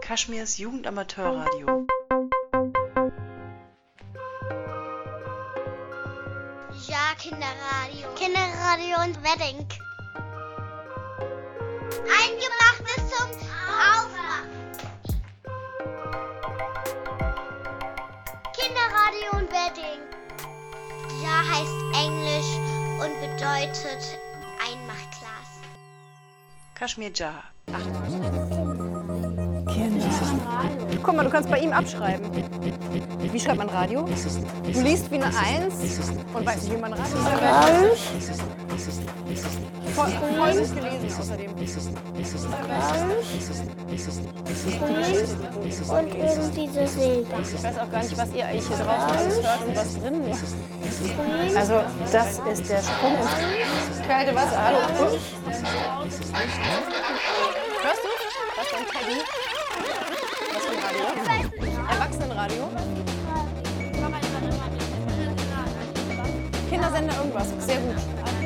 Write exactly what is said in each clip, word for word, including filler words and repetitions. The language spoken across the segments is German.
Kaschmirs Jugendamateurradio. Ja, Kinderradio. Kinderradio und Wedding. Eingemachtes zum Aufwachen. Kinderradio und Wedding. Ja heißt Englisch und bedeutet Einmachglas. Kaschmir Ja. Kinder. Guck mal, du kannst bei ihm abschreiben. Wie schreibt man Radio? Du liest wie eine Eins und weißt nicht, wie man Radio schreibt. Voll, voll nicht gelesen außerdem. Und irgendwie so Silber. Ich weiß auch gar nicht, was ihr eigentlich hier draußen alles hört und was drin ist. Also, das ist der Sprung ins kalte Wasser. Hallo. Hörst du? Was für ein Teddy? Was für ein Radio? Erwachsenenradio? Kindersender irgendwas. Sehr gut.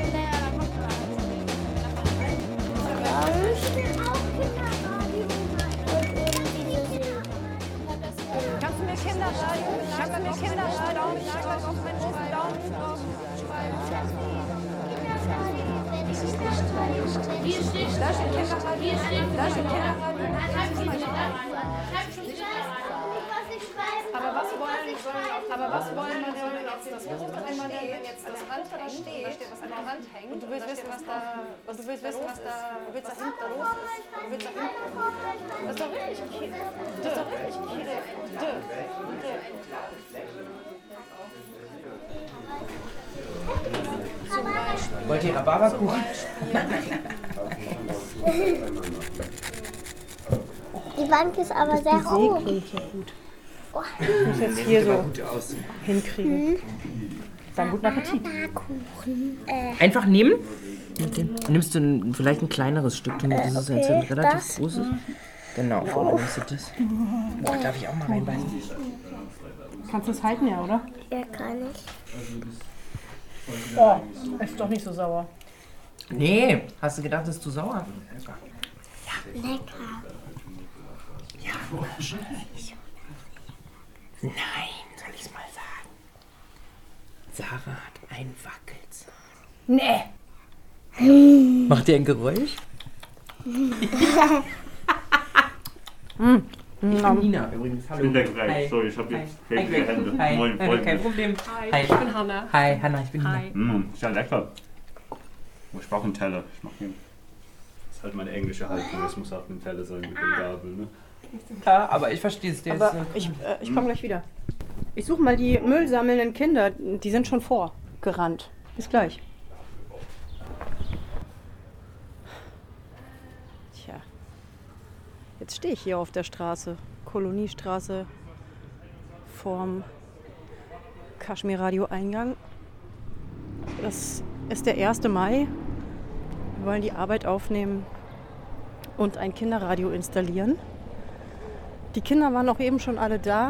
Kannst du mir Kinderradio? Kannst du mir Kinderradio? Auf meinen großen Daumen drauf schreiben. Hier steht, da steht Kinderradio. Da steht Kinderradio. Aber was wollen, aber was wollen wir denn jetzt? Das muss doch einmal jetzt das Hand da steht, da steht was an der Hand hängt. Und du willst wissen, was da, und du willst wissen, was da, du willst da hinten los ist. Du willst da hinten. Das ist doch richtig okay. Das ist doch richtig okay. Dö. Zum Beispiel. Wollt ihr Rhabarberkuchen? Die Bank ist aber sehr hoch. Ich muss jetzt hier so hinkriegen. Dann guten Appetit. Einfach nehmen. Nimmst du ein, vielleicht ein kleineres Stück, damit das ist jetzt ein relativ das? großes. Genau, vorne nimmst du das. Oh, darf ich auch mal reinbeißen? Kannst du es halten, ja, oder? Ja, kann ich. Oh, ist doch nicht so sauer. Nee, hast du gedacht, das ist zu sauer? Lecker. Ja, wahrscheinlich. Nein, soll ich es mal sagen? Sarah hat einen Wackelzahn. Nee. Macht ihr ein Geräusch? mm. Ich bin Nina übrigens. Hallo. Ich bin der Greg. Hi. Sorry, ich habe jetzt Hi. kälte Hände. Hi. Moin, Hi. freut Kein mich. Problem. Hi, Hi. ich bin Hanna. Hi, Hanna, ich bin Hi. Nina. Mm, ist ja lecker. Oh, ich brauche einen Teller. Ich mach hier. Das ist halt meine englische Haltung. Es muss auf dem Teller sein mit dem Gabel, ne? Ja, aber ich verstehe es. Aber ich, äh, ich komme gleich wieder. Ich suche mal die müllsammelnden Kinder. Die sind schon vorgerannt. Bis gleich. Tja. Jetzt stehe ich hier auf der Straße. Koloniestraße. Vorm Kaschmir-Radio-Eingang. Das ist der erste Mai. Wir wollen die Arbeit aufnehmen und ein Kinderradio installieren. Die Kinder waren auch eben schon alle da.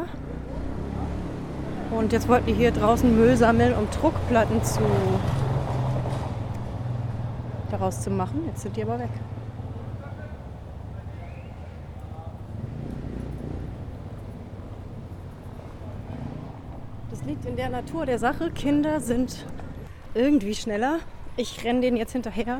Und jetzt wollten die hier draußen Müll sammeln, um Druckplatten zu, daraus zu machen. Jetzt sind die aber weg. Das liegt in der Natur der Sache. Kinder sind irgendwie schneller. Ich renne denen jetzt hinterher.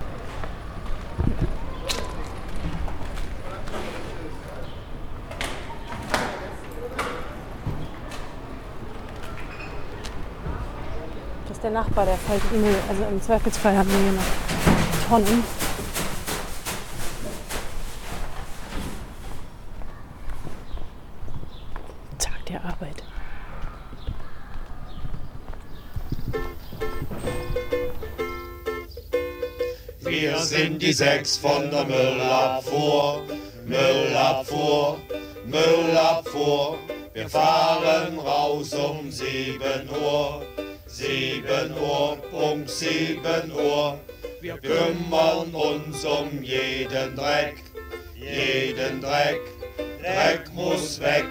Das ist der Nachbar, der faltet Müll. Also im Zweifelsfall haben wir hier noch Tonnen. Tag der Arbeit. Wir sind die sechs von der Müllabfuhr, Müllabfuhr, Müllabfuhr. Wir fahren raus um sieben Uhr, sieben Uhr, Punkt sieben Uhr. Wir kümmern uns um jeden Dreck, jeden Dreck, Dreck muss weg.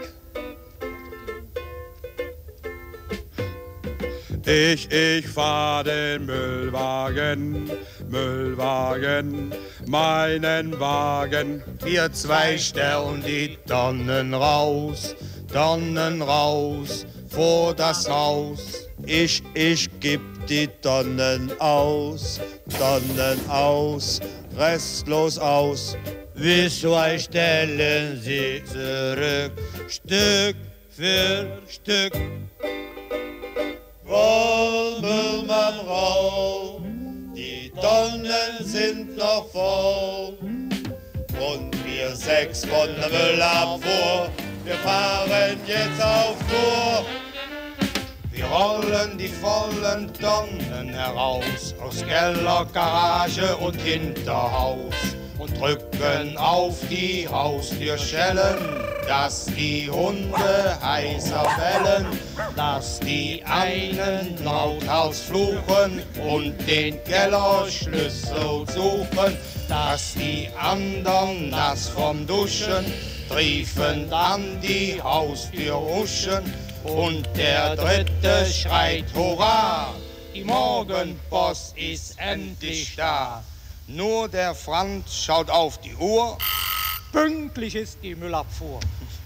Ich, ich fahr den Müllwagen, Müllwagen, meinen Wagen. Wir zwei stellen die Tonnen raus, Tonnen raus vor das Haus. Ich, ich geb die Tonnen aus, Tonnen aus, restlos aus. Wir zwei stellen sie zurück, Stück für Stück. Roll, Müllmann, roll, die Tonnen sind noch voll. Und wir sechs von der Müllabfuhr, wir fahren jetzt auf Tour. Wir rollen die vollen Tonnen heraus, aus Keller, Garage und Hinterhaus. Und drücken auf die Haustürschellen, dass die Hunde heißer bellen, dass die einen lauthals fluchen und den Kellerschlüssel suchen, dass die anderen nass vom Duschen triefend an die Haustür huschen und der dritte schreit Hurra, die Morgenpost ist endlich da. Nur der Franz schaut auf die Uhr. Pünktlich ist die Müllabfuhr.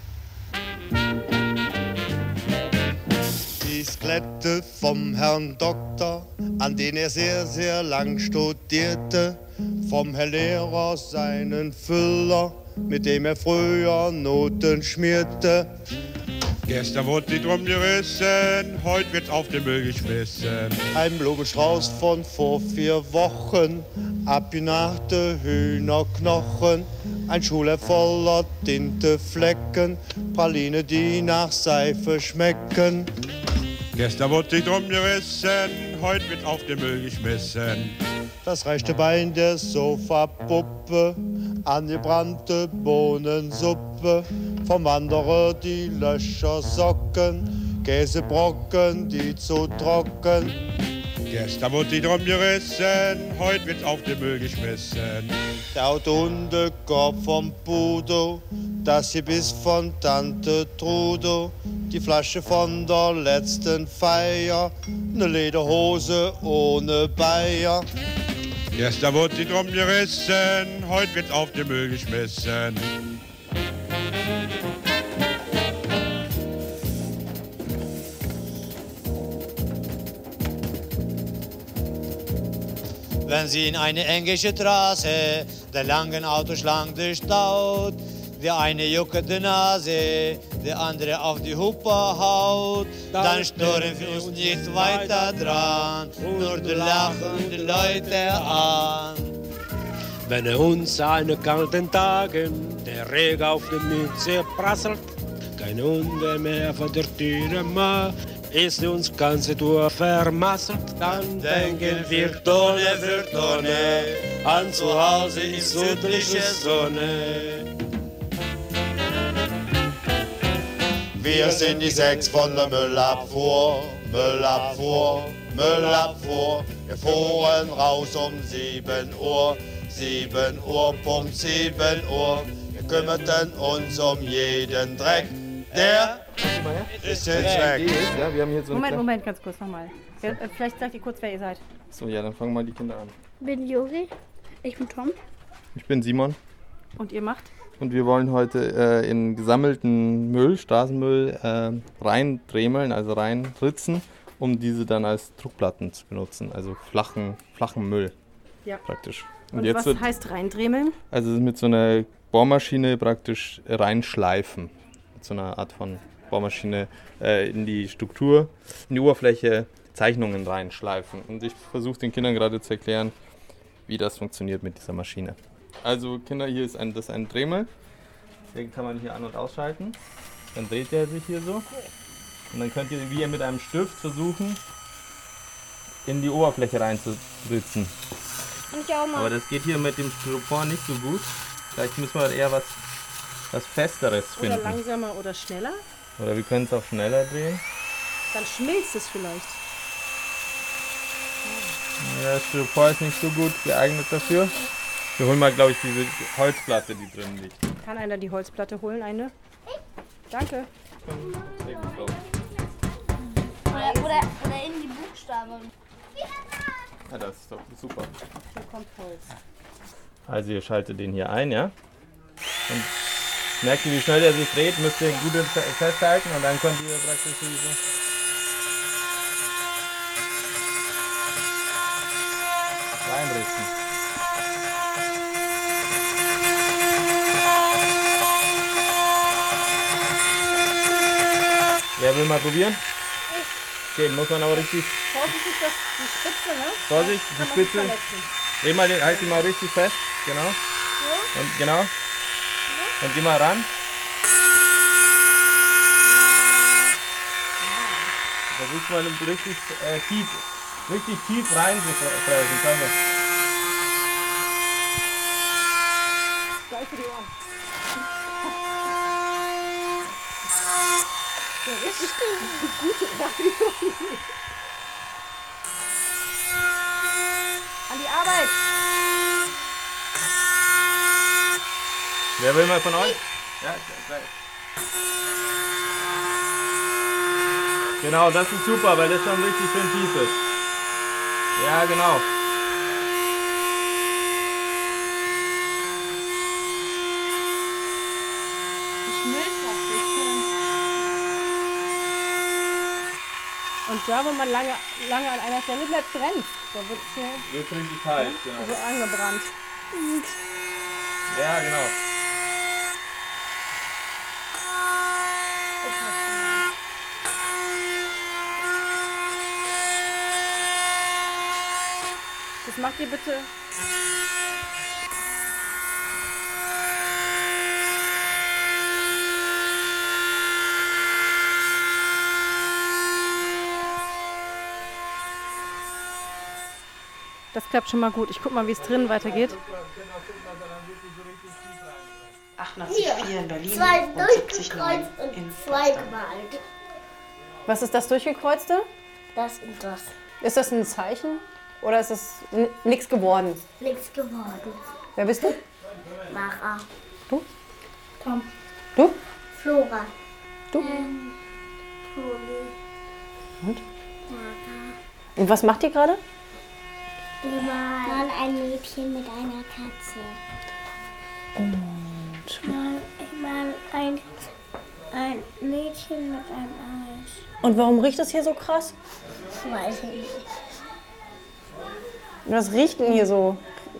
Die Skelette vom Herrn Doktor, an den er sehr, sehr lang studierte. Vom Herr Lehrer seinen Füller, mit dem er früher Noten schmierte. Gestern wurde die drum gerissen, heute wird auf den Müll geschmissen. Ein Blumenstrauß von vor vier Wochen, abgenagte Hühnerknochen, ein Schuler voller Tinteflecken, Praline, die nach Seife schmecken. Gestern wurde die drum gerissen, heute wird auf den Müll geschmissen. Das rechte Bein der Sofapuppe, angebrannte Bohnensuppe, vom Wanderer die Löchersocken, Käsebrocken, die zu trocken. Gestern wurde die drum gerissen, heute wird auf den Müll geschmissen. Der Autohundekorb vom Budo, das Gebiss von Tante Trudo, die Flasche von der letzten Feier, ne Lederhose ohne Bayer. Gestern wurde die drum gerissen, heute wird auf den Müll geschmissen. Wenn sie in eine englische Straße der langen Autoschlange durchstaut, der eine juckt die Nase, der andere auf die Hupe haut, dann stören wir uns nicht weiter dran, nur die lachen die Leute an. Wenn uns an kalten Tagen der Regen auf die Mütze prasselt, keine Hunde mehr vor der Tür macht, ist uns ganze Tour vermasselt, dann denken wir Tonne für Tonne, an zu Hause ist südliche Sonne. Wir sind die sechs von der Müllabfuhr, Müllabfuhr, Müllabfuhr. Wir fuhren raus um sieben Uhr, sieben Uhr, Punkt sieben Uhr. Wir kümmerten uns um jeden Dreck, der ist jetzt weg. Ja, wir haben hier so Moment, Moment, ganz kurz nochmal. Vielleicht sagt ihr kurz, wer ihr seid. So, ja, dann fangen mal die Kinder an. Ich bin Juri. Ich bin Tom. Ich bin Simon. Und ihr macht? Und wir wollen heute äh, in gesammelten Müll, Straßenmüll, äh, reindremeln, also reinritzen, um diese dann als Druckplatten zu benutzen, also flachen, flachen Müll ja. praktisch. Und, Und jetzt was wird, heißt reindremeln? Also mit so einer Bohrmaschine praktisch reinschleifen, mit so einer Art von Bohrmaschine äh, in die Struktur, in die Oberfläche Zeichnungen reinschleifen. Und ich versuche den Kindern gerade zu erklären, wie das funktioniert mit dieser Maschine. Also Kinder, hier ist ein, das ist ein Dremel, den kann man hier an- und ausschalten. Dann dreht der sich hier so. Und dann könnt ihr wie mit einem Stift versuchen, in die Oberfläche reinzuritzen. Ich auch mal. Aber das geht hier mit dem Styropor nicht so gut. Vielleicht müssen wir eher was, was Festeres finden. Oder langsamer oder schneller. Oder wir können es auch schneller drehen. Dann schmilzt es vielleicht. Ja, das Styropor ist nicht so gut geeignet dafür. Wir holen mal, glaube ich, diese Holzplatte, die drin liegt. Kann einer die Holzplatte holen, eine? Danke. Oder, oder, oder in die Buchstaben. Ja, das ist doch super. Hier kommt Holz. Also ihr schaltet den hier ein, ja? Und merkt ihr, wie schnell der sich dreht, müsst ihr gut festhalten und dann könnt ihr praktisch diese reinrichten. Wer will mal probieren? Okay, muss man aber richtig... Vorsichtig, das die Spitze, ne? Vorsicht, die Kann man sich Spitze. verletzen. Dreh mal den, halt die mal richtig fest. Genau. So. Und genau. Und geh mal ran. Versuch mal richtig äh, tief, richtig tief rein zu fräsen. Gleich für die Ohren. Ja, richtig gute Radio. An die Arbeit. Wer will mal von euch? Ja, gleich. Genau, das ist super, weil das schon richtig schön tief ist. Ja, genau. Und da, wenn man lange, lange an einer Stelle bleibt, brennt. Da wird es hier Wird richtig heiß, genau. so angebrannt. Ja, genau. Das macht ihr bitte. Das klappt schon mal gut. Ich guck mal, wie es drinnen weitergeht. achtundachtzig Komma vier in Berlin Zwei und siebzig Komma neun durchgekreuzt in und zwei gemalt. Was ist das Durchgekreuzte? Das und das. Ist das ein Zeichen? Oder ist es nichts geworden? Nichts geworden. Wer bist du? Mara. Du? Tom. Du? Flora. Du? Ähm, Poli. Und? Mara. Und was macht ihr gerade? Wir malen ein Mädchen mit einer Katze. Und Ich mal, ich mal ein, ein Mädchen mit einem Eis. Und warum riecht es hier so krass? Weiß ich nicht. Was riecht denn hier so?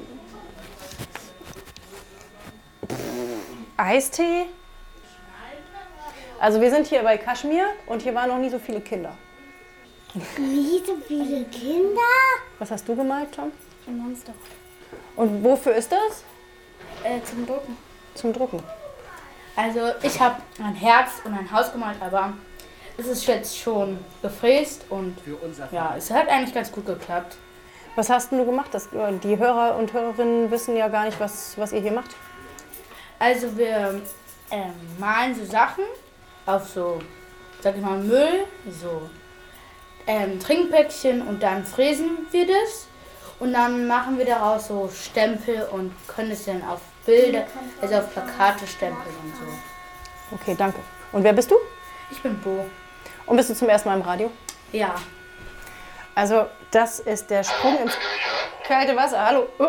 Eistee? Also wir sind hier bei Kaschmir und hier waren noch nie so viele Kinder. Nie so viele Kinder? Was hast du gemalt, Tom? Ein Monster. Und wofür ist das? Äh, zum Drucken. Zum Drucken. Also ich habe ein Herz und ein Haus gemalt, aber es ist jetzt schon gefräst und ja, es hat eigentlich ganz gut geklappt. Was hast denn du gemacht? Das, die Hörer und Hörerinnen wissen ja gar nicht, was, was ihr hier macht. Also wir ähm, malen so Sachen auf so, sag ich mal, Müll, so ähm, Trinkpäckchen und dann fräsen wir das und dann machen wir daraus so Stempel und können es dann auf Bilder, also auf Plakate stempeln und so. Okay, danke. Und wer bist du? Ich bin Bo. Und bist du zum ersten Mal im Radio? Ja. Also das ist der Sprung ins kalte Wasser. Hallo. Oh.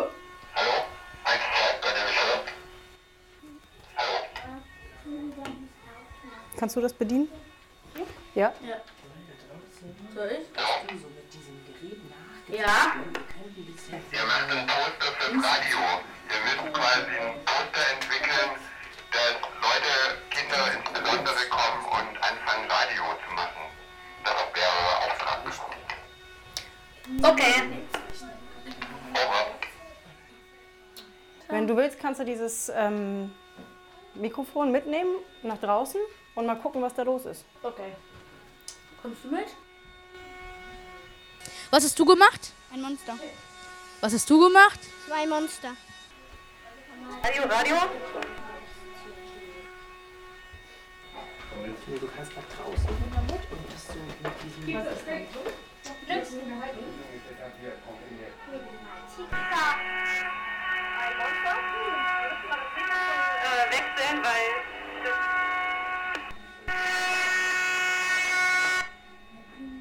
Kannst du das bedienen? Ja? Ja. Soll ich? Ja. Ihr macht ein Poster fürs Radio. Ihr müsst quasi ein Poster entwickeln, dass Leute, Kinder insbesondere kommen und anfangen Radio zu machen. Das wäre euer Auftrag. Okay. Over. Wenn du willst, kannst du dieses ähm, Mikrofon mitnehmen nach draußen und mal gucken, was da los ist. Okay. Kommst du mit? Was hast du gemacht? Ein Monster. Was hast du gemacht? Zwei Monster. Radio, Radio? Du kannst nach draußen und dass du mit diesem... Was ist denn? Ein Monster? Wir müssen mal das Mikrofon äh, wechseln, weil das...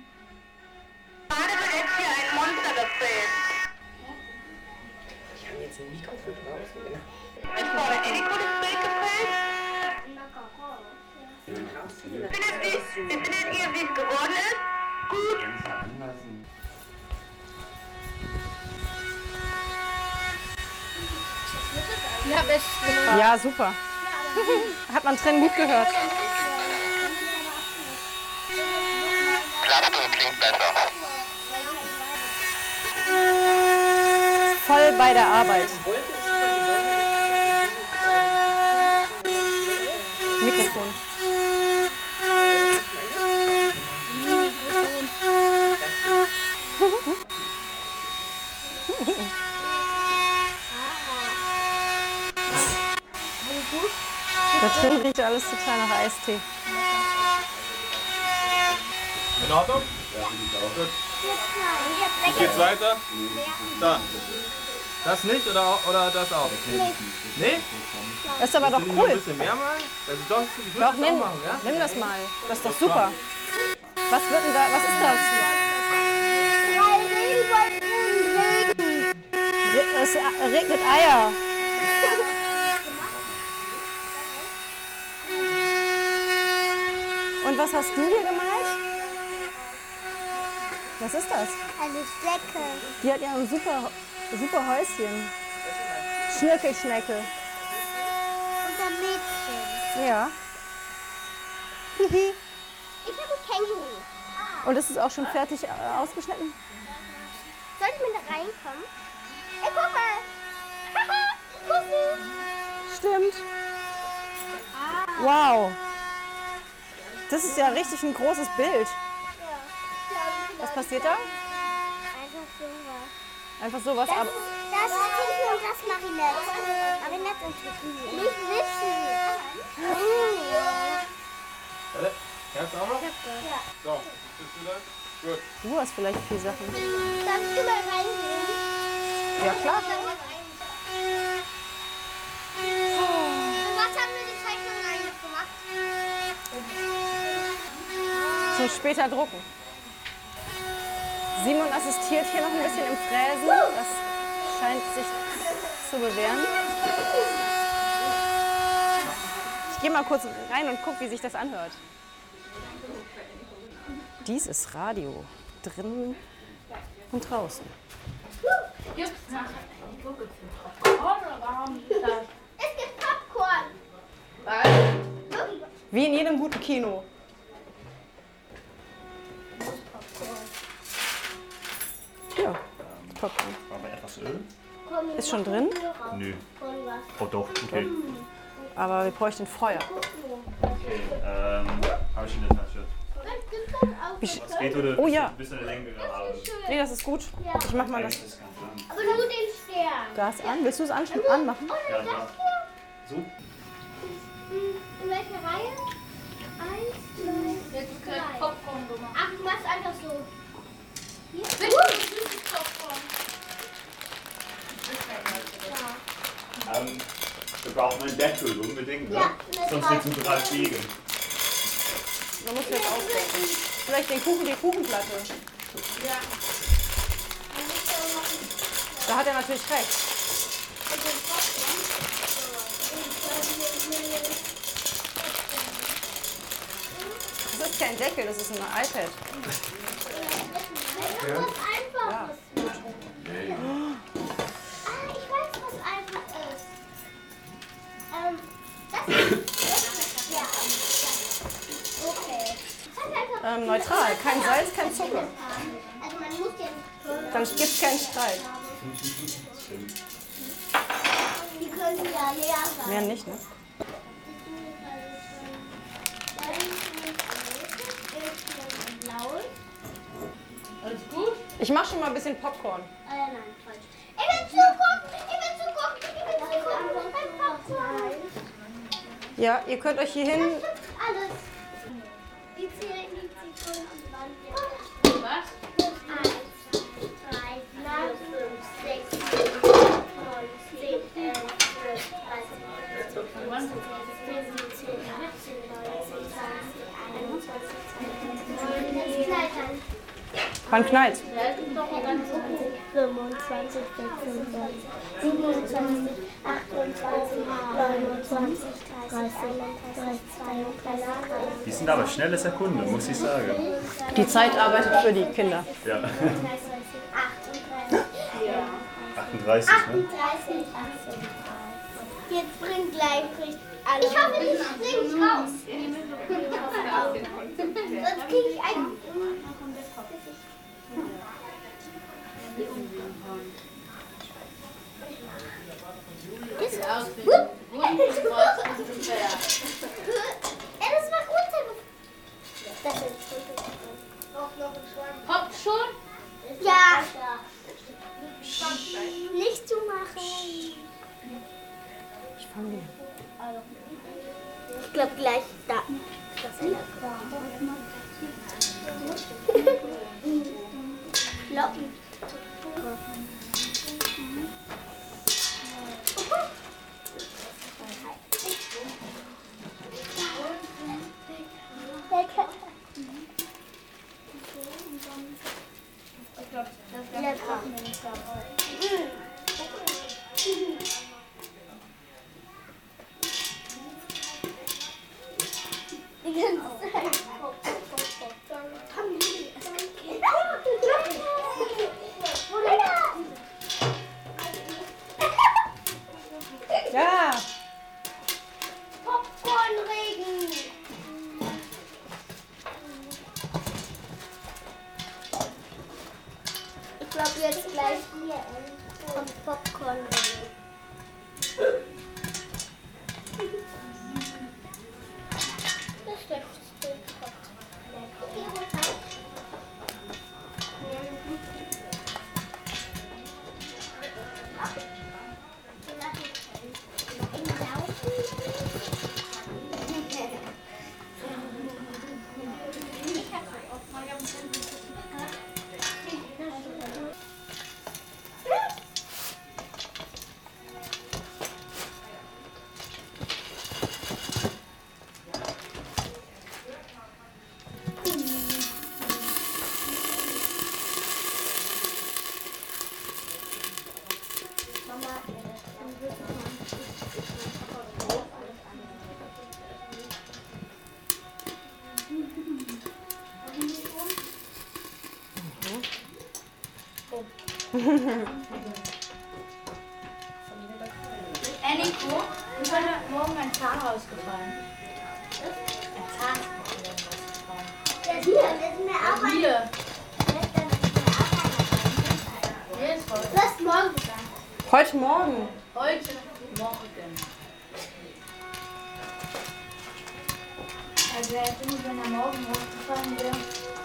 Gerade wird jetzt hier ein Monster erzählt. Die haben jetzt ziemlich kaufend raus. Ein gutes Bild gefällt? Findet ihr, findet ihr, wie es geworden ist? Gut. Ja, best. Ja, super. Hat man drin gut gehört. Klappte klingt besser. Voll bei der Arbeit. Mikrofon. Da drin riecht alles total nach Eistee. In Ordnung? Ja, gut. Wie geht's weiter? Da. Das nicht oder, oder das auch? Nee? Das ist aber doch Willst du noch cool. ein bisschen mehr mal? Also doch, ich würde Doch, das nimm, auch machen, ja? nimm das mal. Das ist doch super. Was wird denn da, was ist das? Re- Es regnet Eier. Und was hast du hier gemalt? Was ist das? Eine Schnecke. Die hat ja ein super, super Häuschen. Schnirkelschnecke. Und ein Mädchen. Ja. Hihi. Ich habe ein Känguru. Und ist es auch schon fertig äh, ausgeschnitten? Soll ich mal da reinkommen? Ey, guck mal. Gucken. Stimmt. Wow. Das ist ja richtig ein großes Bild. Was passiert da? Einfach sowas. Einfach sowas Das, ab. das ist Tinken und das Marinette. Marinette und Tinken. Nicht wissen. Warte, kannst du auch noch? Ja. So, bist du da? Gut. Du hast vielleicht vier Sachen. Darf ich mal reingehen? Ja, klar. Und was haben wir die Zeichnung eigentlich gemacht? Zum später drucken. Simon assistiert hier noch ein bisschen im Fräsen. Das scheint sich zu bewähren. Ich gehe mal kurz rein und gucke, wie sich das anhört. Dies ist Radio. Drinnen und draußen. Es gibt Popcorn. Wie in jedem guten Kino. Ja, Popcorn. Aber etwas Öl? Ist schon drin, Nö. Oh doch, okay. aber wir bräuchten Feuer. Okay, ähm, habe ich in der Tasche. Wie- Es geht oder Oh ja. ein bisschen eine längere haben. Nee, das ist gut. Ich mach mal das Aber nur den Stern. Gas an. Willst du es an anmachen? Ja, ja. So? In welcher Reihe? Eins, zwei, Jetzt ist drei. kein Popcorn gemacht. Ach, du machst einfach so. Hier. Bitte, süßes Popcorn. Ähm, wir brauchen einen Deckel unbedingt, ne? Ja, Sonst wird es überall fliegen. Da musst du jetzt ausdenken. Vielleicht den Kuchen, die Kuchenplatte. Ja. Da hat er natürlich recht. Das ist kein Deckel, das ist ein iPad. Ja. Was Einfaches. Ah, ich weiß, was einfach ist. Ähm, das ist. Ja. Okay. Das ist einfach Ähm, neutral. Kein Salz, kein Zucker. Also man muss den. Dann gibt es keinen Streit. Die können ja leer sein. Mehr nicht, ne? Alles gut? Ich mache schon mal ein bisschen Popcorn. Äh, nein, falsch. Ich will zugucken! Ich will zugucken! Ich will zugucken! Beim Popcorn! Ja, ihr könnt euch hier hin. Alles. Die zählen die Sekunden, wann wir. Was? eins, drei, vier, fünf, sechs, sieben, acht, neun, zehn, elf, zwölf, dreizehn, vierzehn, siebzehn, achtzehn, neunzehn, zwanzig, einundzwanzig, zweiundzwanzig, zweiundzwanzig. Das ist Kleidern. Wann knallt's? fünfundzwanzig, sechsundzwanzig, siebenundzwanzig, achtundzwanzig, neunundzwanzig, dreißig, zweiunddreißig. Die sind aber schnelle Sekunden, muss ich sagen. Die Zeit arbeitet für die Kinder. Ja. achtunddreißig, ne? achtunddreißig, jetzt bringt gleich alle. Ich hoffe, die springen nicht raus. Sonst kriege ich einen. Das aus. Ja, das war runtergefallen. Das ist Poppt schon? Ja. Nicht zu machen. Ich fange wieder. Ich glaube gleich da. Das ist Locken. Die ganze Zeit. Ja. Popcornregen. Ich glaube jetzt gleich hier kommt Popcornregen. Das letzte kommt. Hey Nico, ich habe morgen ein Zahn rausgefallen. Ein Zahn ist mir rausgefallen. Der hier, das ist mir auch ein. Hier. Hier ist heute. Du hast morgen gesagt. Heute Morgen. Heute Morgen. Also er hätte nicht, wenn er morgen rausgefallen wäre.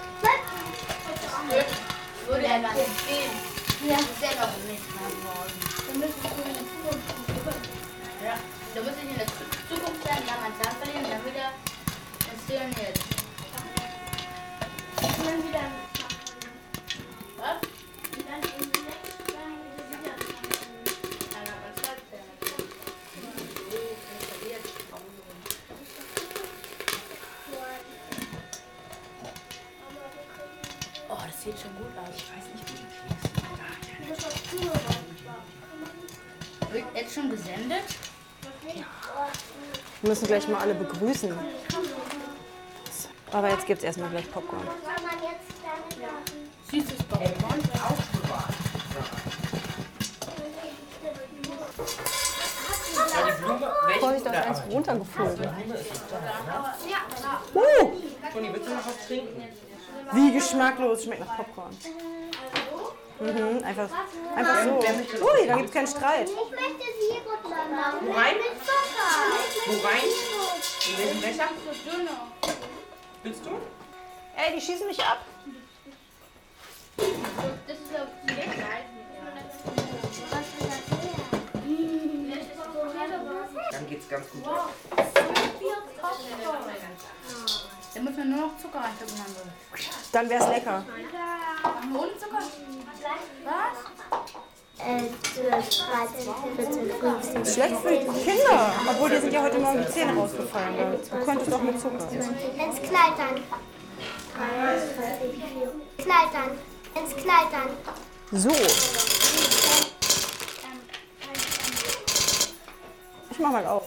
Würde er gar nicht gehen. Ja, das ist ja noch nicht mal morgen. Dann müsstest du in der Zukunft gucken. Ja, da muss ich in der Zukunft sein, dann mein Zahn verlieren, dann wieder passieren jetzt. Und dann wieder. Was? Und dann in die nächste Zeit wieder. Dann aber Stadtzähne. Oh, das sieht schon gut aus. Ich weiß nicht, wie du kriegst. Wird jetzt schon gesendet? Wir müssen gleich mal alle begrüßen. Aber jetzt gibt es erstmal gleich Popcorn. Süßes Popcorn. Vorsicht, da ist eins runtergeflogen. Uh! Toni, willst du noch was trinken? Wie geschmacklos, schmeckt nach Popcorn. Mhm, einfach, einfach so. Ui, da gibt es keinen Streit. Ich möchte Sirup danach. Wo rein? Mit Zucker. Wo rein? In welchen Becher? Willst du? Ey, die schießen mich ab. Das ist auf die Dann geht's ganz gut. Da muss man nur noch Zucker reintun. Dann wär's lecker. Ohne Zucker? Was? dreizehn, vierzehn, fünfzehn. Schlecht für die Kinder. Obwohl, dir sind ja heute Morgen die Zähne rausgefallen. Du könntest doch mit Zucker. Jetzt Kleid an. Kleid an. Ins Kleid dann. So. Ich mach mal auf.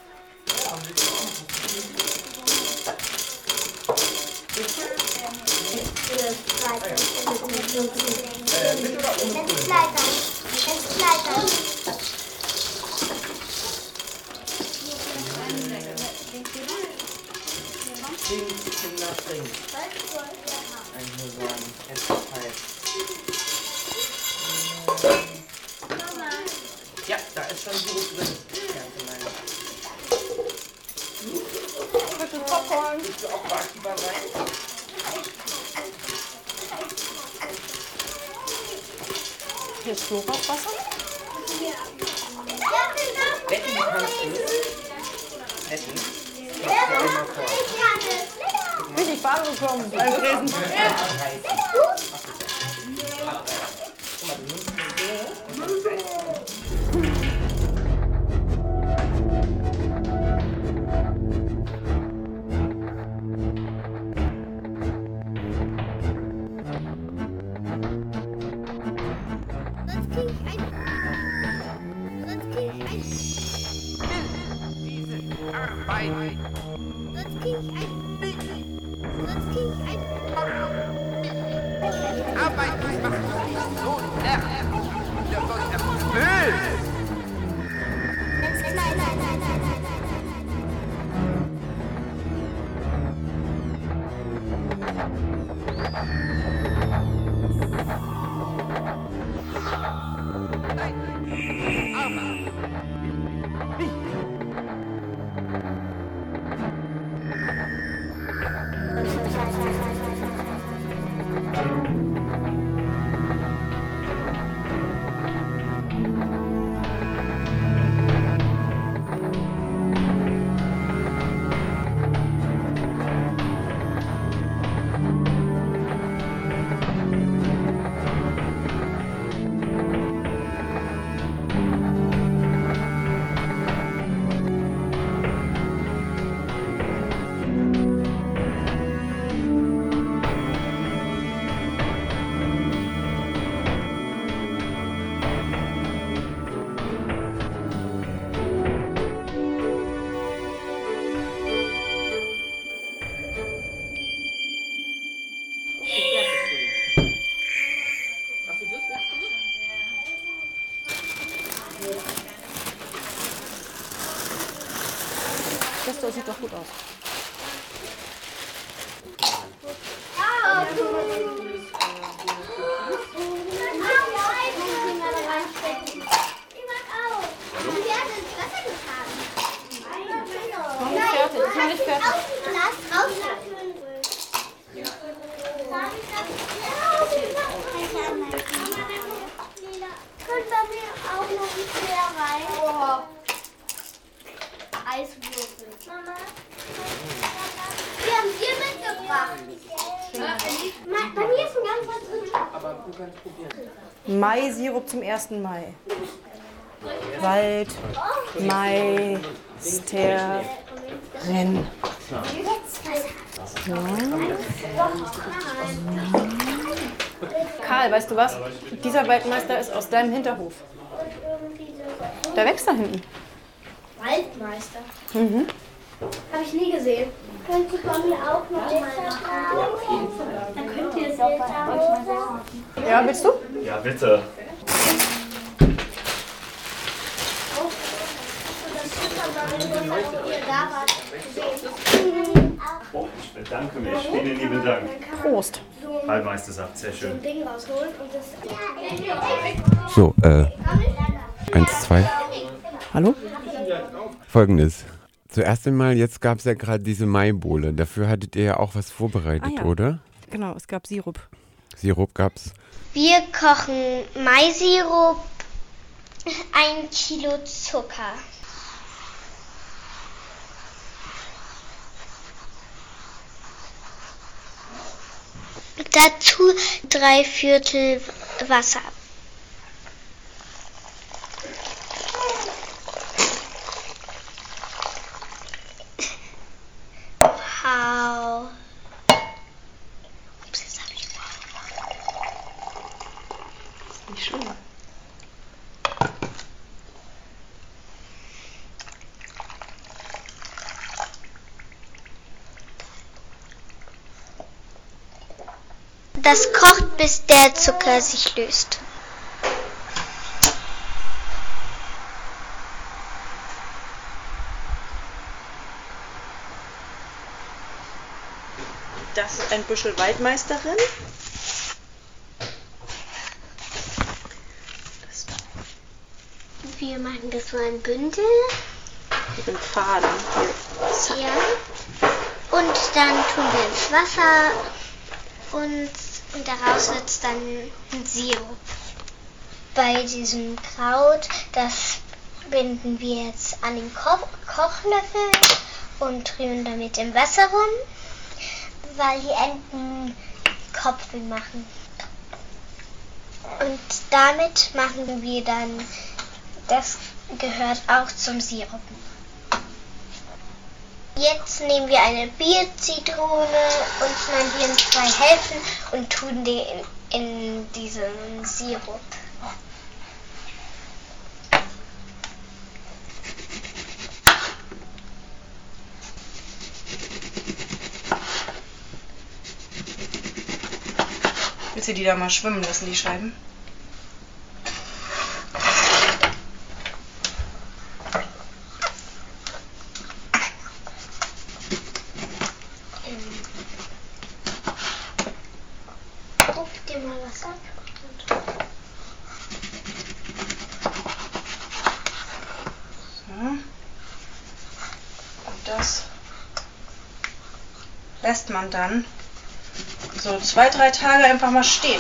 Ins Kleid dann. Ins Kleid dann. Kinder trinken. Eigentlich nur sagen, es ist heiß. Ja, da ist schon Sirup drin. Bitte Popcorn. Willst du auch Barkeeper rein? Hier ist Flora-Wasser. Wetten kannst du. Wetten. Richtig Farbe bekommen. Also Riesen. Das sieht doch gut aus. Könnt ihr mir auch noch ein Teer rein? Oh. Eiswürfel. Mama, wir haben dir mitgebracht. Bei mir ist ein ganz was drin. Aber du kannst probieren. Mai-Sirup zum ersten Mai. Wald, Mai, Sterren. Karl, weißt du was? Dieser Waldmeister ist aus deinem Hinterhof. Der wächst da hinten. Waldmeister? Mhm. Habe ich nie gesehen. Könnt ihr von mir auch noch mal machen? Dann könnt ihr es auch bei euch mal selber machen. Ja, willst du? Ja, bitte. Oh, ich bedanke mich. Vielen lieben Dank. Prost. Waldmeistersaft, sehr schön. So, äh, eins, zwei. Hallo? Folgendes. Zuerst einmal, jetzt gab es ja gerade diese Maibowle. Dafür hattet ihr ja auch was vorbereitet, Ah, ja. oder? Genau, es gab Sirup. Sirup gab's. Wir kochen Maisirup, ein Kilo Zucker. Dazu drei Viertel Wasser. Wow. Ups, jetzt habe ich Das kocht, bis der Zucker sich löst. Das ist ein Büschel Waldmeisterin. Das Wir machen das so ein Bündel. mit dem Faden. Hier. Ja. Und dann tun wir ins Wasser und, und daraus wird es dann ein Sirup. Bei diesem Kraut, das binden wir jetzt an den Ko- Kochlöffel und rühren damit im Wasser rum, weil die Enten Kopfweh machen. Und damit machen wir dann, das gehört auch zum Sirup. Jetzt nehmen wir eine Bierzitrone und schneiden zwei Hälften und tun die in, in diesen Sirup. Willst du die da mal schwimmen lassen, die Scheiben? Guck dir mal was ab. So. Und das lässt man dann so zwei, drei Tage einfach mal stehen.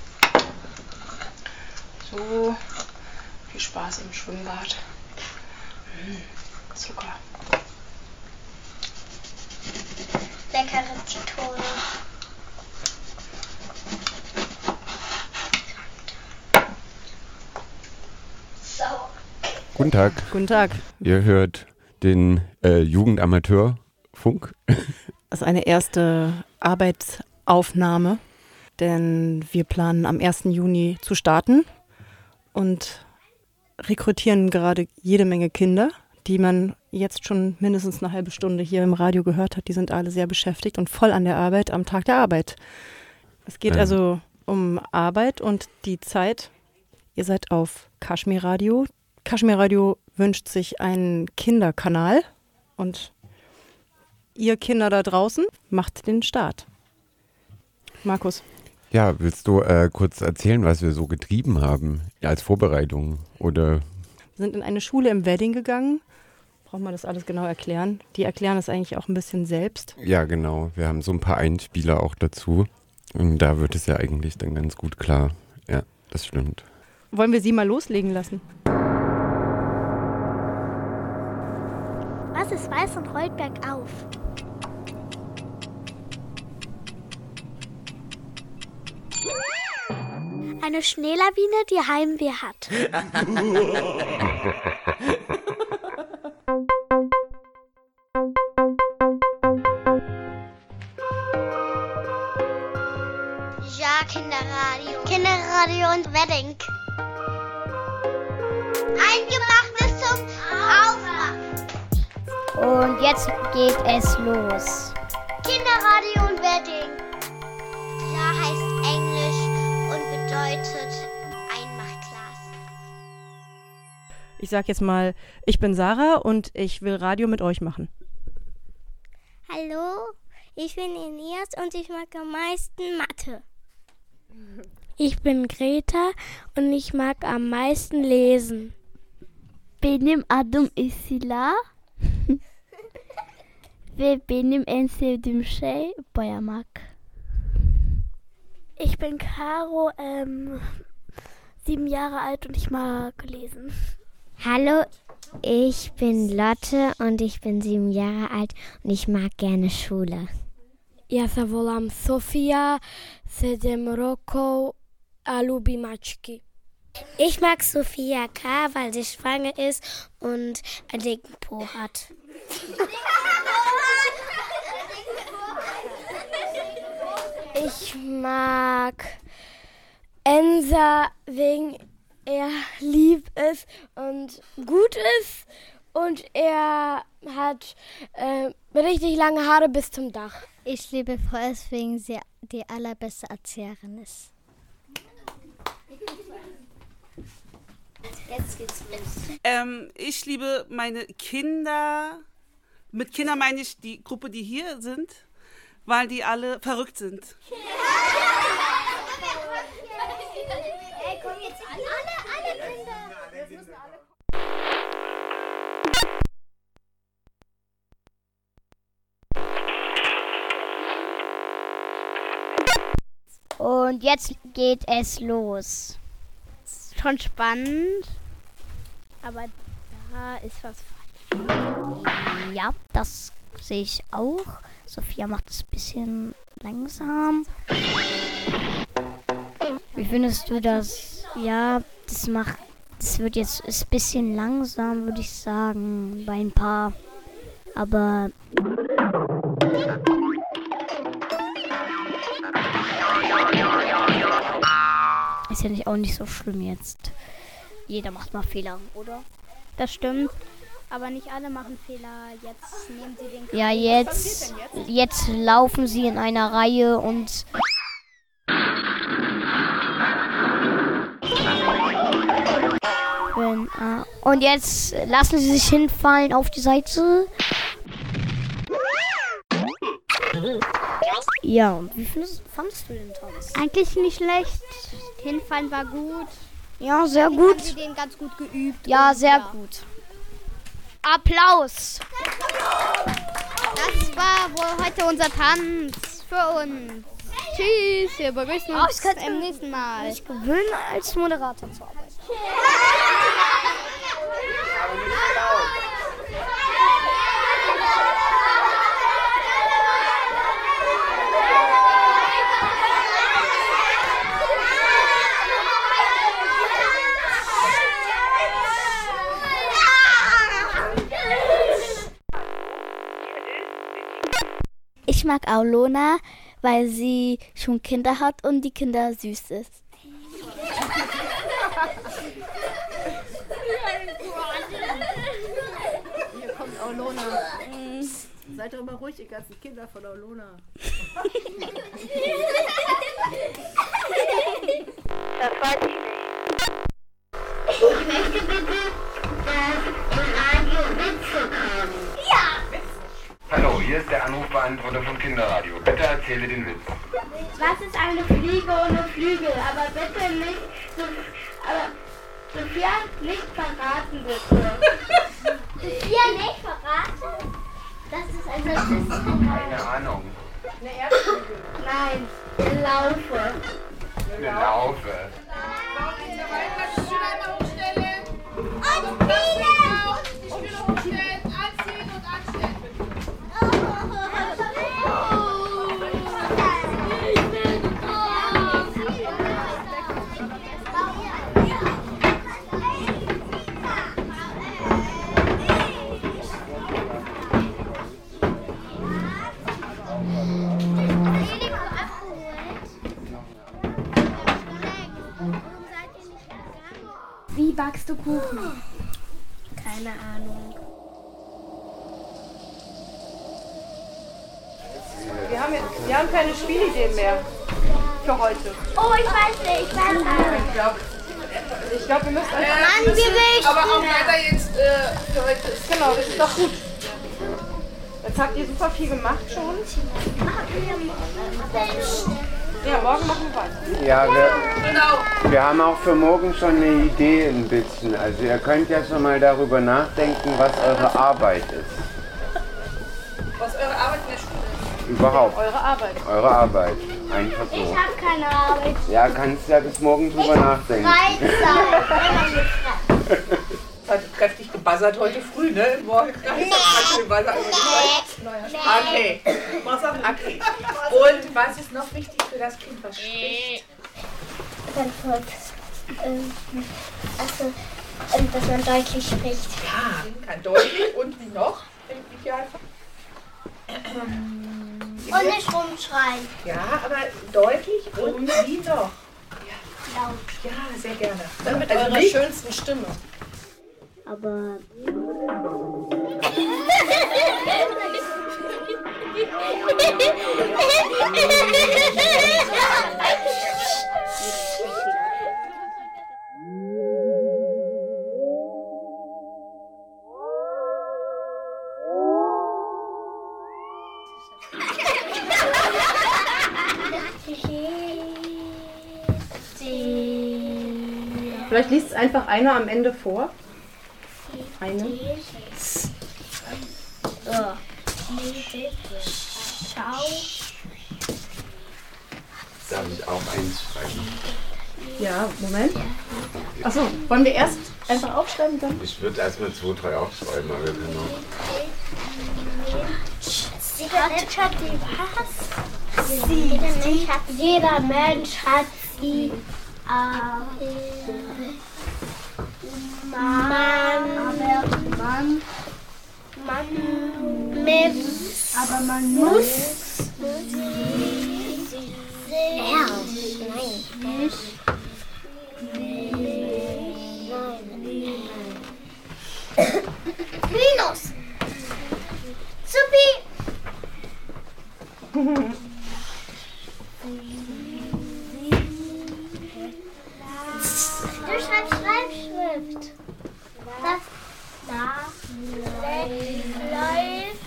So, viel Spaß im Schwimmbad. Mmh, Zucker. Leckere Zitrone. So. Guten Tag. Guten Tag. Ihr hört den äh, Jugendamateurfunk. Das ist eine erste Arbeitsaufnahme, denn wir planen am ersten Juni zu starten und rekrutieren gerade jede Menge Kinder, die man jetzt schon mindestens eine halbe Stunde hier im Radio gehört hat. Die sind alle sehr beschäftigt und voll an der Arbeit, am Tag der Arbeit. Es geht Ähm. also um Arbeit und die Zeit. Ihr seid auf Kashmir Radio. Kashmir Radio wünscht sich einen Kinderkanal und ihr Kinder da draußen macht den Start. Markus. Ja, willst du äh, kurz erzählen, was wir so getrieben haben als Vorbereitung? Oder? Wir sind in eine Schule im Wedding gegangen. Brauchen wir das alles genau erklären? Die erklären es eigentlich auch ein bisschen selbst. Ja, genau. Wir haben so ein paar Einspieler auch dazu. Und da wird es ja eigentlich dann ganz gut klar. Ja, das stimmt. Wollen wir sie mal loslegen lassen? Was ist weiß und rollt bergauf? Eine Schneelawine, die Heimweh hat. Ja, Kinderradio. Kinderradio und Wedding. Eingemachtes zum Aufwachen. Und jetzt geht es los. Kinderradio und Wedding. Ja heißt Englisch und bedeutet Einmachglas. Ich sag jetzt mal, ich bin Sarah und ich will Radio mit euch machen. Hallo, ich bin Elias und ich mag am meisten Mathe. Ich bin Greta und ich mag am meisten lesen. Benim adım Isila ve benim en sevdiğim şey boyamak. Ich bin Caro, ähm, sieben Jahre alt und ich mag lesen. Hallo, ich bin Lotte und ich bin sieben Jahre alt und ich mag gerne Schule. Ja se volam Sofia, sedem rokov a lubim mačky. Ich mag Sophia K., weil sie schwanger ist und einen dicken Po hat. Ich mag Ensa, wegen er lieb ist und gut ist und er hat äh, richtig lange Haare bis zum Dach. Ich liebe Forrest wegen sie, die allerbeste Erzieherin ist. Jetzt geht's los. Ähm, ich liebe meine Kinder. Mit Kindern meine ich die Gruppe, die hier sind, weil die alle verrückt sind. Ey, komm jetzt alle, alle, alle Kinder. Jetzt müssen alle Und jetzt geht es los. Ist schon spannend, aber da ist was falsch. Ja, das sehe ich auch. Sophia macht es ein bisschen langsam. Wie findest du das? Ja, das macht, das wird jetzt ist ein bisschen langsam, würde ich sagen, bei ein paar. Aber ist ja nicht, auch nicht so schlimm jetzt. Jeder macht mal Fehler, oder? Das stimmt. Aber nicht alle machen Fehler. Jetzt nehmen sie den Kreis. Ja, jetzt, jetzt? Jetzt laufen sie in einer Reihe und Wenn, äh, und jetzt lassen sie sich hinfallen auf die Seite. Ja, und wie findest, fandest du den Tanz? Eigentlich nicht schlecht. Hinfallen war gut. Ja, sehr Wie gut. haben sie den ganz gut geübt. Ja, und, sehr ja. gut. Applaus! Das war wohl heute unser Tanz für uns. Tschüss, wir begrüßen Oh, uns ich könnte beim nächsten Mal. mich gewöhnen, als Moderator zu arbeiten. Ich mag Aulona, weil sie schon Kinder hat und die Kinder süß ist. Hier kommt Aulona. Seid doch mal ruhig, ihr ganzen Kinder von Aulona. Das weiß ich nicht. Ich möchte bitte, dass Radio Witze kommen. Ja! Hallo, hier ist der Anrufbeantworter vom Kinderradio. Bitte erzähle den Witz. Was ist eine Fliege ohne Flügel? Aber bitte nicht, so, aber Sophia nicht verraten, bitte. Sophia nicht verraten? Das ist ein Statistik. Keine Ahnung. Eine Erdflügel. Nein, eine Laufe. Eine Laufe. Und Stühle anziehen und anstellen. Wie backst du Kuchen? Keine Ahnung. Wir haben, jetzt, wir haben keine Spielideen mehr für heute. Oh, ich weiß nicht, ich weiß nicht. Ich glaube, ich glaub, wir müssen einfach... Mann, wir möchten. Aber auch leider jetzt äh, für heute ist... Genau, das ist doch gut. Jetzt habt ihr super viel gemacht schon. Ja, morgen machen wir weiter. Ja, wir, Genau. wir haben auch für morgen schon eine Idee ein bisschen. Also ihr könnt ja schon mal darüber nachdenken, was eure Arbeit ist. Was eure Arbeit in der Schule ist. Überhaupt. Eure Arbeit. Eure Arbeit. Einfach so. Ich habe keine Arbeit. Ja, kannst ja bis morgen drüber nachdenken. Hat kräftig gebuzzert heute früh, ne? Im Morgenkreis. Nee. Hat den Buzzer Nee. Okay. Okay. Und was ist noch wichtig für das Kind, was spricht? Ganz kurz. Ähm, also, ähm, dass man deutlich spricht. Ja, kann deutlich und wie noch? Im Idealfall. Und nicht rumschreien. Ja, aber deutlich und wie noch? Laut. Ja, sehr gerne. Und mit also eurer nicht, schönsten Stimme. Aber Vielleicht liest einfach einer am Ende vor. Eine. Darf ich auch eins schreiben? Ja, Moment. Achso, wollen wir erst einfach aufschreiben dann? Ich würde erstmal zwei, drei aufschreiben, aber wir können auch. Jeder Mensch hat die was? Sie. Jeder Mensch hat, jeder Mensch hat sie. Äh, man, aber man, man muss, aber man muss sie sehr. Nein, nicht. Minus. Supi. Du schreibst Schreibschrift. Das da läuft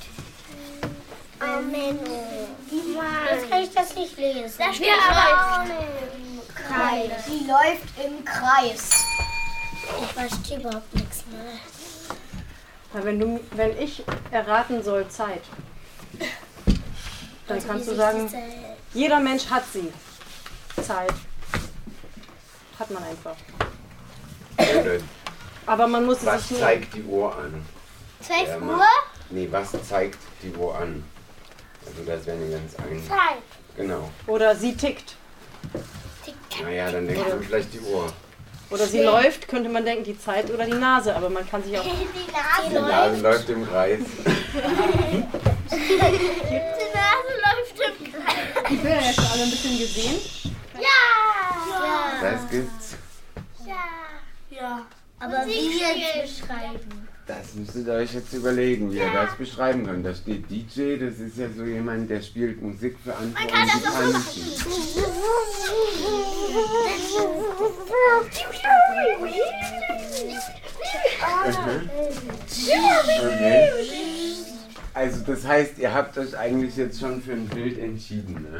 am Ende. Jetzt kann ich das nicht lesen. Da steht aber im Kreis. Sie läuft im Kreis. Ich verstehe überhaupt nichts mehr. Na, wenn, du, wenn ich erraten soll Zeit, dann Also kannst wie du sich sagen, diese- jeder Mensch hat sie. Zeit. Hat man einfach. Oder Aber man muss es was sich nur... zeigt die Uhr an? zwölf Ja, Uhr? man- Nee, was zeigt die Uhr an? Also das wäre eine ganz ein. Zeit. Genau. Oder sie tickt. Naja, dann denkst du vielleicht die Uhr. Oder sie Ja. läuft, könnte man denken, die Zeit oder die Nase. Aber man kann sich auch... Die Nase Die Nase läuft im Kreis. Die Nase läuft im Kreis. Die Bilder ja schon alle ein bisschen gesehen. Ja! Ja! Das gibt's. Ja! Ja. Aber wie jetzt beschreiben? Das müsstet ihr euch jetzt überlegen, wie ihr das beschreiben könnt. Da steht D J, das ist ja so jemand, der spielt Musik für andere Man kann und das die auch so tanzen. Mhm. Okay. Also das heißt, ihr habt euch eigentlich jetzt schon für ein Bild entschieden, ne?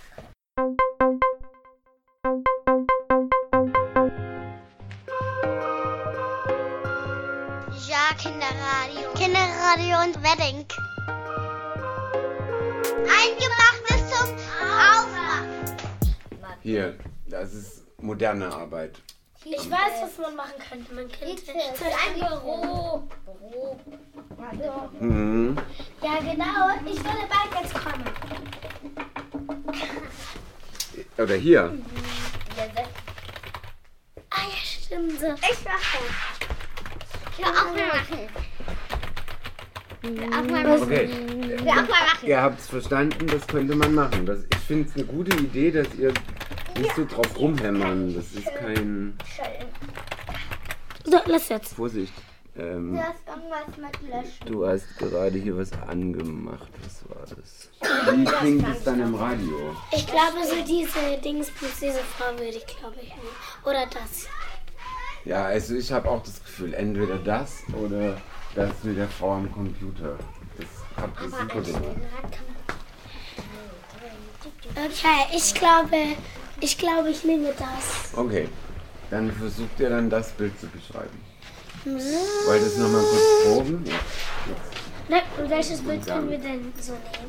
Ja, Kinderradio. Kinderradio und Wedding. Eingemachtes zum Aufmachen. Hier, das ist moderne Arbeit. Ich weiß, was man machen könnte. Man könnte zum Beispiel ein Büro. Büro. Mhm. Ja, genau. Ich würde bald jetzt kommen. Oder hier. Ah ja, stimmt. So. Ich mache. Ich will auch mal machen. Ich will auch mal machen. Okay. Ich will auch mal machen. Ihr habt es verstanden, das könnte man machen. Das, ich finde es eine gute Idee, dass ihr nicht so drauf rumhämmern. Das ist kein... So, lass jetzt. Vorsicht. Ähm, Du hast irgendwas mit Löschen. du hast gerade hier was angemacht. Was war das? Wie klingt es dann im Radio? Ich glaube, so diese Dings plus diese Frau würde ich, glaube ich, nehmen. Oder das. Ja, also ich habe auch das Gefühl, entweder das oder das mit der Frau am Computer. Das habt ihr super gemacht. Okay, ich glaube, ich glaube, ich nehme das. Okay, dann versucht ihr dann das Bild zu beschreiben. Mhm. Wollt ihr es nochmal kurz proben? Ja. Ne, welches Bild können wir denn so nehmen?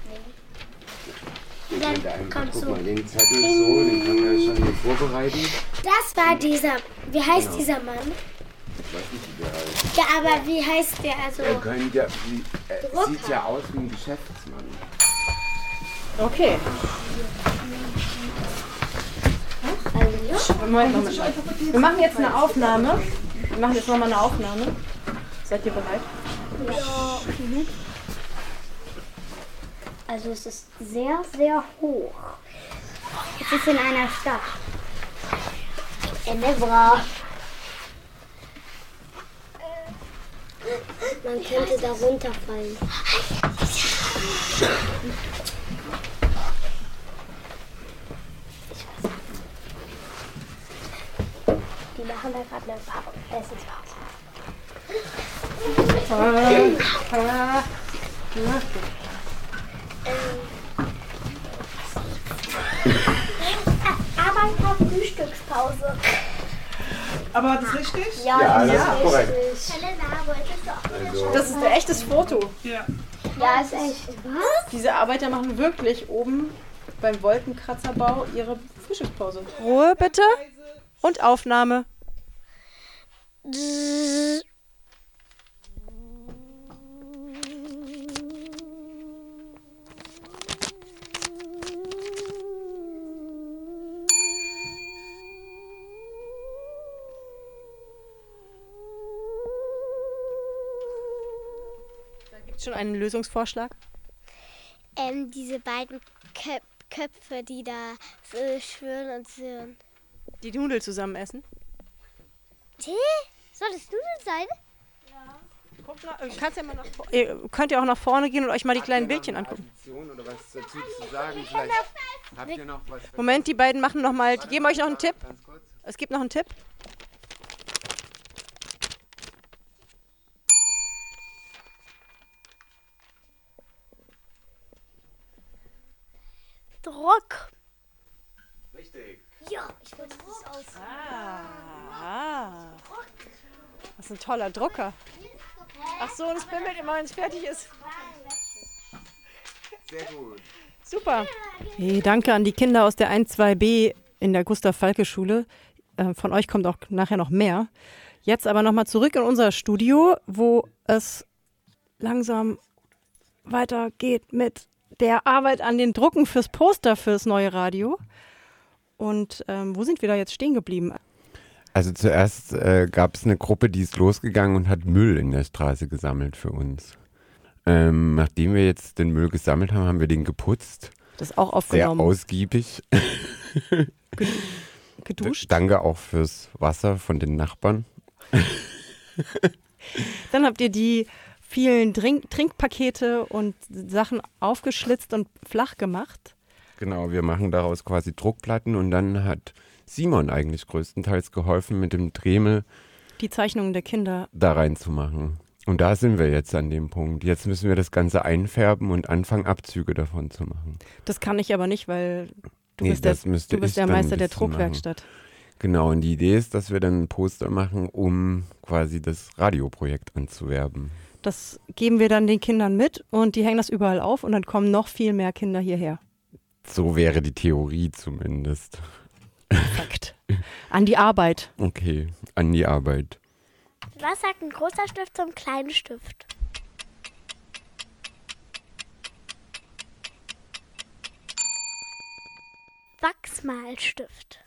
Ihr Dann könnt einfach, kommst guck du. mal, den Zettel so, den können wir schon hier vorbereiten. Das war dieser, wie heißt Genau. dieser Mann? Ich weiß nicht, wie der heißt. Ja, aber wie heißt der? Also, Er könnt ja, wie, er Drucker. sieht ja aus wie ein Geschäftsmann. Okay. Moment, Moment. Wir machen jetzt eine Aufnahme. Wir machen jetzt nochmal eine Aufnahme. Seid ihr bereit? ja. Mhm. Also es ist sehr, sehr hoch. Es ist in einer Stadt. Enevra. Man könnte da runterfallen. machen da gerade eine Pa- Essenspause. Ah, ah, Arbeit auf Frühstückspause. Aber war das richtig? Ja, Ja, das das ist ist korrekt. richtig. Helena, wolltest du auch Also, Das ist ein echtes Foto. Ja. Ja, ist echt. Was? Diese Arbeiter machen wirklich oben beim Wolkenkratzerbau ihre Frühstückspause. Ruhe bitte und Aufnahme. Da gibt es schon einen Lösungsvorschlag. Ähm, diese beiden Köp Köpfe, die da so schwirren und zwirren. Die Nudeln zusammen essen. Tee? Soll das Nudeln sein? Guck nach, kannst ja mal nach vor- Ihr könnt ja auch nach vorne gehen und euch mal die kleinen Bildchen angucken. Oder was dazu zu sagen? Vielleicht habt ihr noch was. Moment, die beiden machen noch mal, die geben euch noch einen Tipp. Es gibt noch einen Tipp. Druck. Richtig. Ja, ich wollte das aus. Ah, das ist ein toller Drucker. Ach so, und es bimmelt immer, wenn es fertig ist. Sehr gut. Super. Hey, danke an die Kinder aus der eins zwei b in der Gustav-Falke-Schule. Äh, von euch kommt auch nachher noch mehr. Jetzt aber nochmal zurück in unser Studio, wo es langsam weitergeht mit der Arbeit an den Drucken fürs Poster fürs neue Radio. Und ähm, wo sind wir da jetzt stehen geblieben? Also zuerst äh, gab es eine Gruppe, die ist losgegangen und hat Müll in der Straße gesammelt für uns. Ähm, nachdem wir jetzt den Müll gesammelt haben, haben wir den geputzt. Das auch aufgenommen. Sehr ausgiebig. Geduscht. Danke auch fürs Wasser von den Nachbarn. Dann habt ihr die vielen Trink Trinkpakete und Sachen aufgeschlitzt und flach gemacht. Genau, wir machen daraus quasi Druckplatten und dann hat Simon eigentlich größtenteils geholfen, mit dem Dremel Die Zeichnungen der Kinder. da reinzumachen. Und da sind wir jetzt an dem Punkt. Jetzt müssen wir das Ganze einfärben und anfangen, Abzüge davon zu machen. Das kann ich aber nicht, weil du Nee, bist der, das müsste du bist ich der dann ein Meister der bisschen Druckwerkstatt. Genau, und die Idee ist, dass wir dann ein Poster machen, um quasi das Radioprojekt anzuwerben. Das geben wir dann den Kindern mit und die hängen das überall auf und dann kommen noch viel mehr Kinder hierher. So wäre die Theorie zumindest. Perfekt. An die Arbeit. Okay, an die Arbeit. Was sagt ein großer Stift zum kleinen Stift? Wachsmalstift.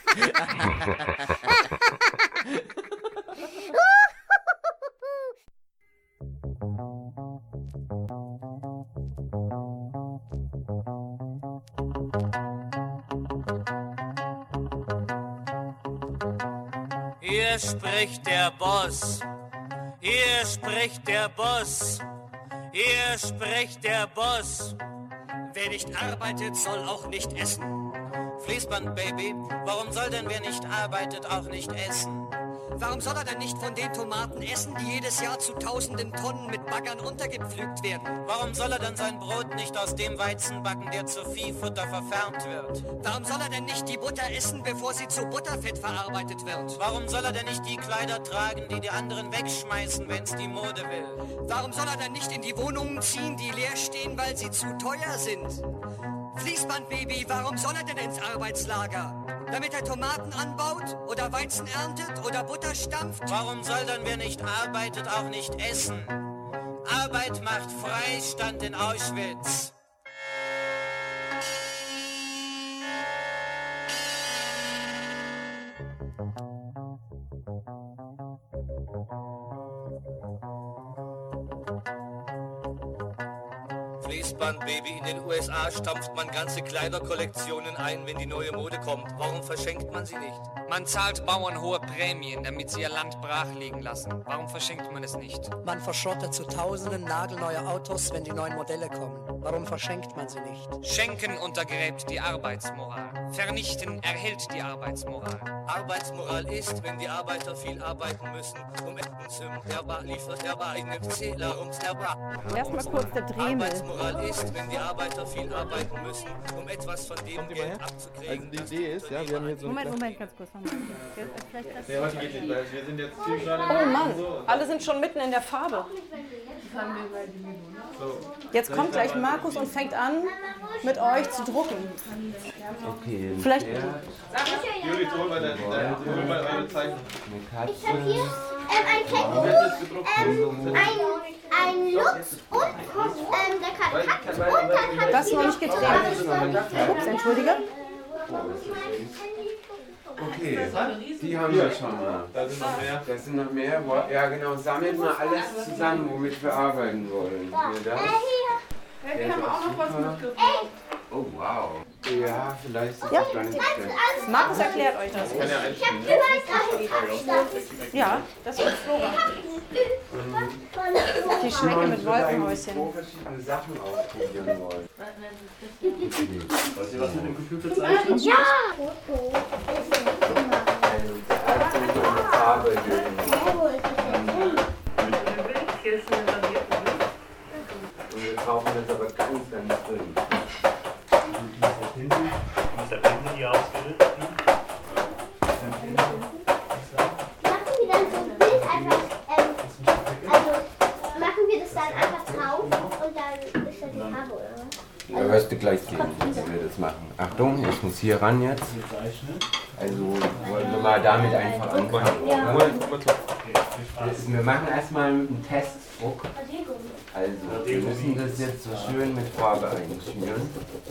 Hier spricht der Boss. Hier spricht der Boss. Hier spricht der Boss. Wer nicht arbeitet, soll auch nicht essen. Fließband, Baby, warum soll denn wer nicht arbeitet auch nicht essen? Warum soll er denn nicht von den Tomaten essen, die jedes Jahr zu tausenden Tonnen mit Baggern untergepflügt werden? Warum soll er dann sein Brot nicht aus dem Weizen backen, der zu Viehfutter verfärbt wird? Warum soll er denn nicht die Butter essen, bevor sie zu Butterfett verarbeitet wird? Warum soll er denn nicht die Kleider tragen, die die anderen wegschmeißen, wenn's die Mode will? Warum soll er denn nicht in die Wohnungen ziehen, die leer stehen, weil sie zu teuer sind? Fließbandbaby, warum soll er denn ins Arbeitslager? Damit er Tomaten anbaut oder Weizen erntet oder Butter stampft? Warum soll dann wer nicht arbeitet auch nicht essen? Arbeit macht frei, stand in Auschwitz. Fließbandbaby. In den U S A stampft man ganze Kleiderkollektionen ein, wenn die neue Mode kommt. Warum verschenkt man sie nicht? Man zahlt Bauern hohe Prämien, damit sie ihr Land brach liegen lassen. Warum verschenkt man es nicht? Man verschrottet zu Tausenden nagelneue Autos, wenn die neuen Modelle kommen. Warum verschenkt man sie nicht? Schenken untergräbt die Arbeitsmoral. Vernichten erhält die Arbeitsmoral. Arbeitsmoral ist, wenn die Arbeiter viel arbeiten müssen, um etwas zum Erbar liefert, Erbar einen Zähler ums Erbar. Erstmal kurz der Dremel. Arbeitsmoral ist, wenn die Arbeiter viel arbeiten müssen, um etwas von dem Geld abzukriegen. Also die Idee ist, ja, wir haben hier so Moment, Moment, ganz kurz. Moment. Vielleicht das Nee, heute geht nicht, weil wir sind jetzt viel gerade... Oh Mann, so. alle sind schon mitten in der Farbe. Jetzt kommt gleich Markus und fängt an, mit euch zu drucken. Okay. Vielleicht. Juri, hol mal deine hol mal eure Zeichen. Ich habe hier ähm, ein Känguru, ähm, ein, ein Luchs und ähm, der kann Katz und dann habe ich Das ist noch nicht gedreht. Ups, entschuldige. Okay, die haben wir schon mal. Da sind noch mehr. Da sind noch mehr. Ja genau, sammelt mal alles zusammen, womit wir arbeiten wollen. Hier das. Ja, wir haben auch noch was mitgebracht. Oh wow. Ja, vielleicht ist das Ja. gar nicht schlecht. Markus erklärt euch das. Kann ja Ich habe überall Ja, das ist Flora. Die Schnecke mit Wolkenhäuschen. zwei verschiedene Sachen ausprobieren wollen. Weißt du, was mit dem Computer zeichnet? Ja! Also, der hat so eine Farbe. Und wir brauchen das aber ganz, ganz drin. Ist der Handy ausgewählt? Machen wir dann so ein Bild einfach, ähm, also machen wir das dann einfach drauf und dann ist das die Farbe, oder was? Da wirst du gleich sehen, wie wir das machen. Achtung, ich muss hier ran jetzt. Also wollen wir mal damit einfach anfangen. Ja. Wir machen erstmal einen Testdruck. Also wir müssen das jetzt so schön mit Farbe einschmieren.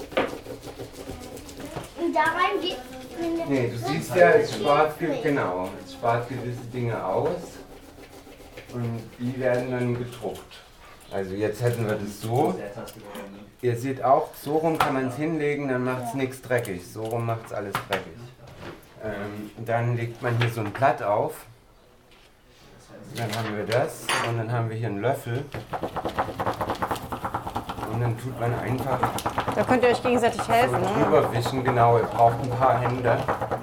Und da rein geht... Nee, du siehst ja, es spart, ge- genau, es spart gewisse Dinge aus und die werden dann gedruckt. Also jetzt hätten wir das so. Ihr seht auch, so rum kann man es hinlegen, dann macht es nichts dreckig. So rum macht es alles dreckig. Ähm, dann legt man hier so ein Blatt auf. Dann haben wir das und dann haben wir hier einen Löffel. Und dann tut man einfach Da könnt ihr euch gegenseitig helfen, so ne? drüber wischen, genau, ihr braucht ein paar Hände.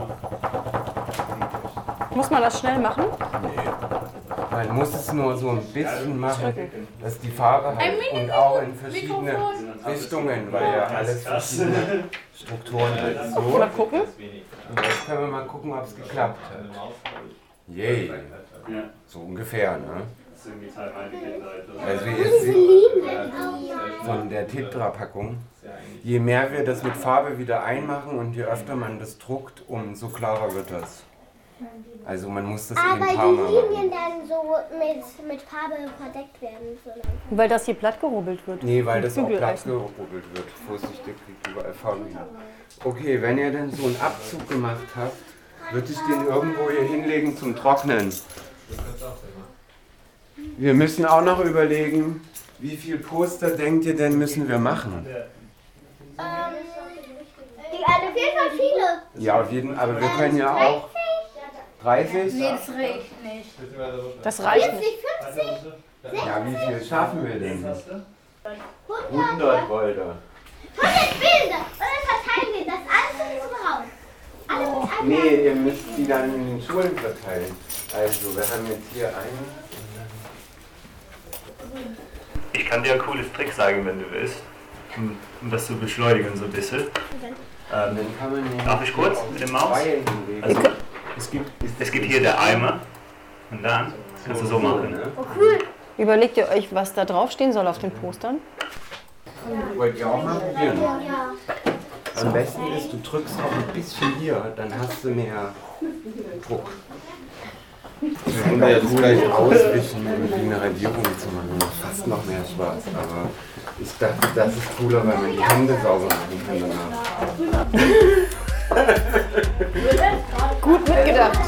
Muss man das schnell machen? Man muss es nur so ein bisschen machen, dass die Farbe halt und auch in verschiedene Richtungen, weil ja alles verschiedene Strukturen hat. So. Mal gucken. Und jetzt können wir mal gucken, ob es geklappt hat. Yay. So ungefähr, ne? Also ihr seht von der Tetra-Packung, je mehr wir das mit Farbe wieder einmachen und je öfter man das druckt, umso klarer wird das. Also man muss das Ah, eben weil ein paar Mal die machen. Linien dann so mit, mit Farbe verdeckt werden. So Weil das hier platt gerubbelt wird. Nee, weil das auch Bügel platt essen. gerubbelt wird. Vorsichtig, kriegt überall Farbe hin. Okay, wenn ihr dann so einen Abzug gemacht habt, würde ich den irgendwo hier hinlegen zum Trocknen. Wir müssen auch noch überlegen, wie viel Poster denkt ihr denn müssen wir machen? Ähm, die, also auf jeden Fall viele. Ja, auf jeden Fall, aber wir können ja auch dreißig? Nee, das reicht nicht. Das reicht nicht. vierzig, fünfzig, Ja, wie viel schaffen wir denn? hundert. hundert wollte. hundert Bilder. Und dann verteilen wir das alles in raus. Alles mit einem. Nee, ihr müsst die dann in den Schulen verteilen. Also, wir haben jetzt hier einen. Ich kann dir ein cooles Trick sagen, wenn du willst, um, um das zu beschleunigen so ein bisschen. Ähm, darf ich kurz mit dem Maus? Also, es gibt, es gibt hier der Eimer und dann kannst du so machen. Oh, cool. Überlegt ihr euch, was da draufstehen soll auf den Postern? Wollt ihr auch mal probieren? Ja. Am besten ist, du drückst auch ein bisschen hier, dann hast du mehr Druck. Wir können jetzt gleich auswischen, um wie eine Radierung zu machen. Macht fast noch mehr Spaß. Aber ich dachte, das ist cooler, weil man die Hände sauber machen kann danach. Gut mitgedacht.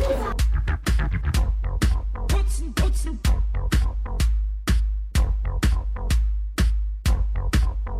Putzen, putzen.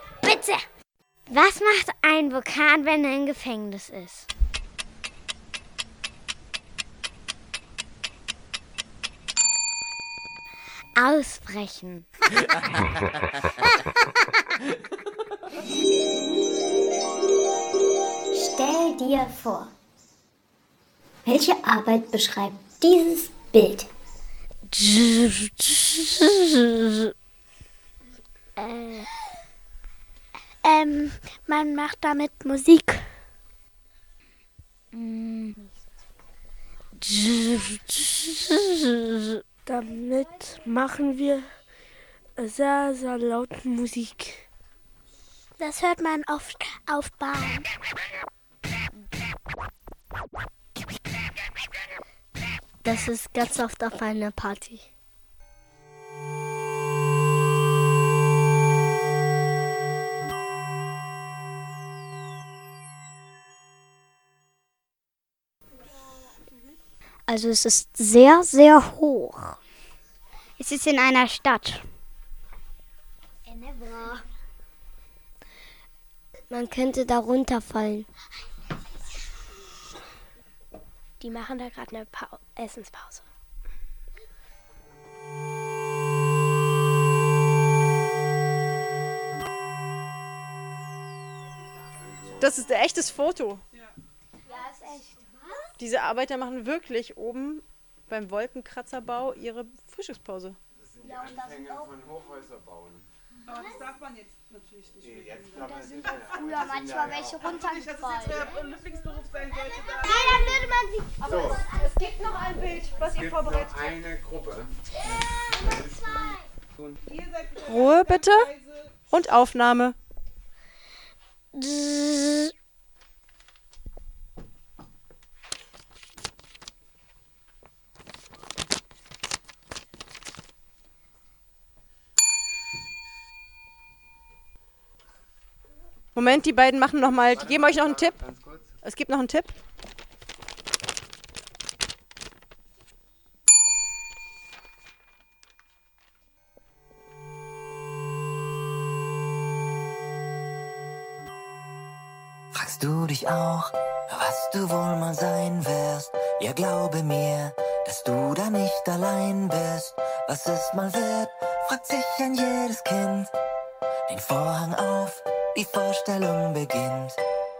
Was macht ein Vulkan, wenn er im Gefängnis ist? Ausbrechen. Stell dir vor, welche Arbeit beschreibt dieses Bild? äh, ähm, man macht damit Musik. Mm. Damit machen wir sehr, sehr laute Musik. Das hört man oft auf Bahn. Das ist ganz oft auf einer Party. Also es ist sehr, sehr hoch. Es ist in einer Stadt. Man könnte da runterfallen. Die machen da gerade eine pa- Essenspause. Das ist ein echtes Foto. Ja, ist echt. Diese Arbeiter machen wirklich oben beim Wolkenkratzerbau ihre Frühstückspause. Das sind die Anfänge von Hochhäuserbauen. Aber das darf man jetzt natürlich nicht. Nee, jetzt Und da sind auch früher manchmal welche runtergefallen. Dass es Lieblingsberuf sein sollte. Nee, dann würde man sie... Aber So. es, es gibt noch ein Bild, was ihr vorbereitet habt. eine Gruppe. Ruhe bitte und Aufnahme. Moment, die beiden machen noch mal, die geben euch noch einen Tipp. Es gibt noch einen Tipp. Fragst du dich auch, was du wohl mal sein wirst? Ja, glaube mir, dass du da nicht allein bist. Was es mal wird, fragt sich ein jedes Kind. Den Vorhang auf, die Vorstellung beginnt.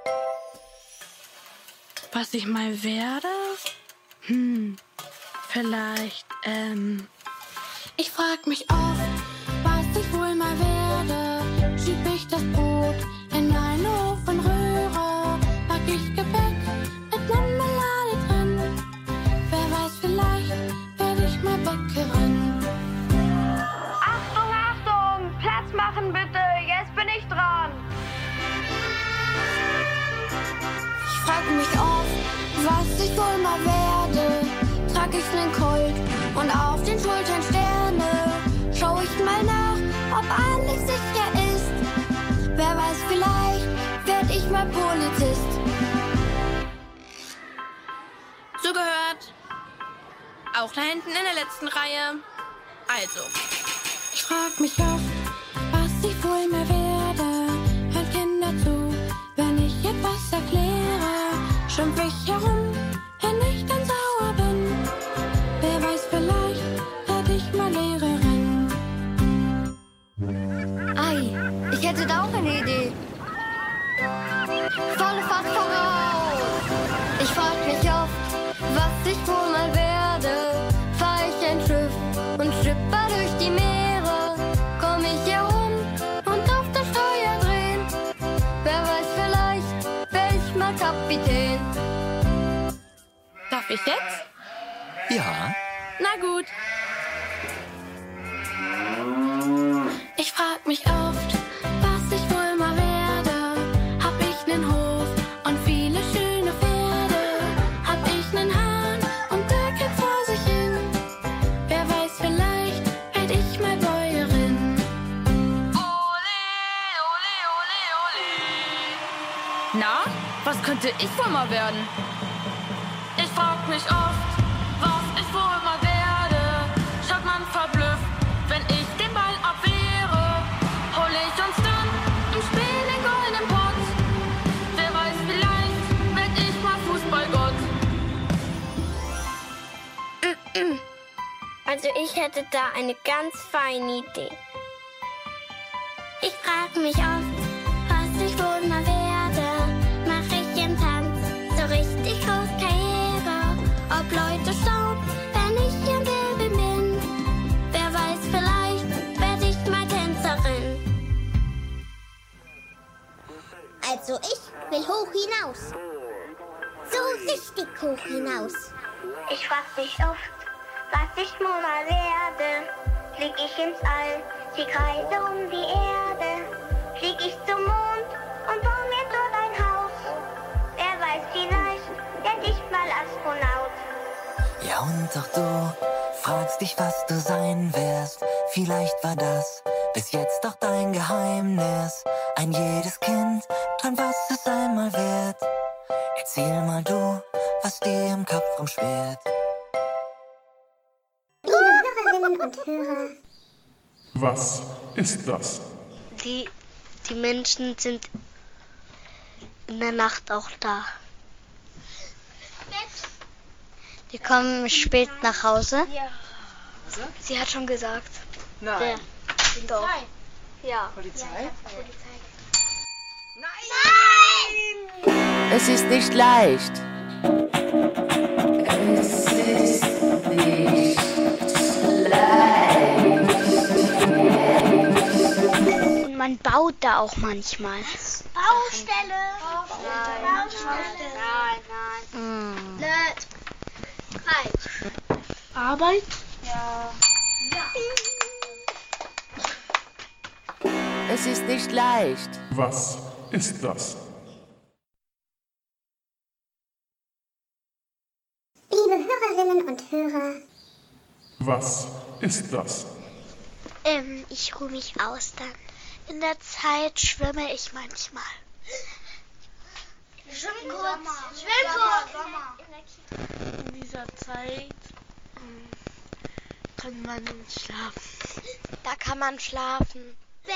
Was ich mal werde? Hm, vielleicht, ähm... Ich frag mich oft, was ich wohl mal werde. Schieb ich das Brot in eine Ofenröhre, pack ich Gebäck mit Marmelade drin. Wer weiß, vielleicht werde ich mal Bäckerin. Achtung, Achtung! Platz machen bitte! Jetzt bin ich dran! Ich frag mich oft, was ich wohl mal werde. Trag ich nen Colt und auf den Schultern Sterne. Schau ich mal nach, ob alles sicher ist. Wer weiß, vielleicht werd ich mal Polizist. Zugehört. Auch da hinten in der letzten Reihe. Also, ich frag mich oft, was ich wohl mal werde. Hört Kinder zu, wenn ich etwas erkläre. Schimpf ich herum, wenn ich dann sauer bin. Wer weiß, vielleicht werd ich mal Lehrerin. Ei, ich hätte da auch eine Idee. Volle Fahrt voraus. Ich frag mich oft, was ich wohl mal werde. Fahr ich ein Schiff und schipper durch die Meere. Komm ich hier rum und auf der Steuer drehen. Wer weiß, vielleicht wär ich mal Kapitän. Darf ich jetzt? Ja. Na gut. Ich frag mich oft, was ich wohl mal werde. Hab ich nen Hof und viele schöne Pferde? Hab ich nen Hahn und der geht vor sich hin? Wer weiß, vielleicht werd ich mal Bäuerin. Na, was könnte ich wohl mal werden? Ich frag mich oft, was ich wohl mal werde. Schaut man verblüfft, wenn ich den Ball abwehre. Hol ich uns dann im Spiel den goldenen Pott. ich hätte da eine ganz feine Idee. Ich frag mich oft, was ich wohl mal werde. Mach ich im Tanz so richtig groß Karriere? Ob Leute schauen, wenn ich im Baby bin? Wer weiß, vielleicht werde ich mal Tänzerin. Also ich will hoch hinaus. So richtig hoch hinaus. Ich frag mich oft, was ich wohl mal werde. Flieg ich ins All, flieg Reise um die Erde. Flieg ich zum Mond und baue mir dort ein Haus. Wer weiß, vielleicht werd ich mal Astronaut. Ja, und auch du fragst dich, was du sein wirst. Vielleicht war das bis jetzt doch dein Geheimnis. Ein jedes Kind träumt, was es einmal wird. Erzähl mal du, was dir im Kopf rumschwirrt. Liebe Hörerinnen und Hörer. Was ist das? Die, die Menschen sind in der Nacht auch da. Die kommen spät nach Hause. Ja. Sie hat schon gesagt. Nein. Der, doch. Nein. Ja. Polizei? Es ist nicht leicht. Es ist nicht leicht. Und man baut da auch manchmal. Baustelle. Baustelle. Nein, nein. Blöd. Falsch. Arbeit? Ja. Es ist nicht leicht. Was ist das? Liebe Hörerinnen und Hörer. Was ist das? Ähm, ich ruhe mich aus dann. In der Zeit schwimme ich manchmal. Schwimm kurz. Schwimm kurz. In dieser Zeit ähm, kann man schlafen. Da kann man schlafen. Bett.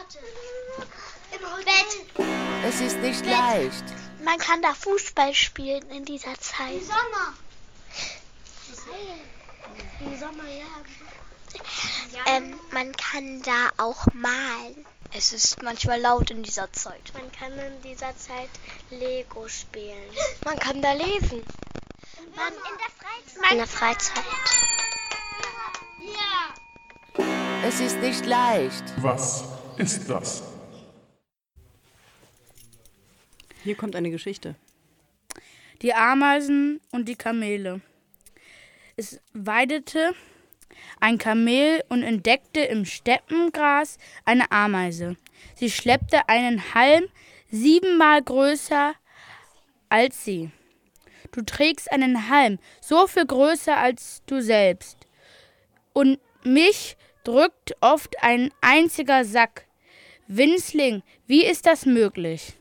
Im Bett. Es ist nicht Bett. leicht. Man kann da Fußball spielen in dieser Zeit. Im Sommer. Im Sommer, ja. Ähm, man kann da auch malen. Es ist manchmal laut in dieser Zeit. Man kann in dieser Zeit Lego spielen. Man kann da lesen. Man in der Freizeit. In der Freizeit. Ja. Es ist nicht leicht. Was ist das? Hier kommt eine Geschichte. Die Ameisen und die Kamele. Es weidete ein Kamel und entdeckte im Steppengras eine Ameise. Sie schleppte einen Halm siebenmal größer als sie. Du trägst einen Halm so viel größer als du selbst. Und mich drückt oft ein einziger Sack. Winzling, wie ist das möglich?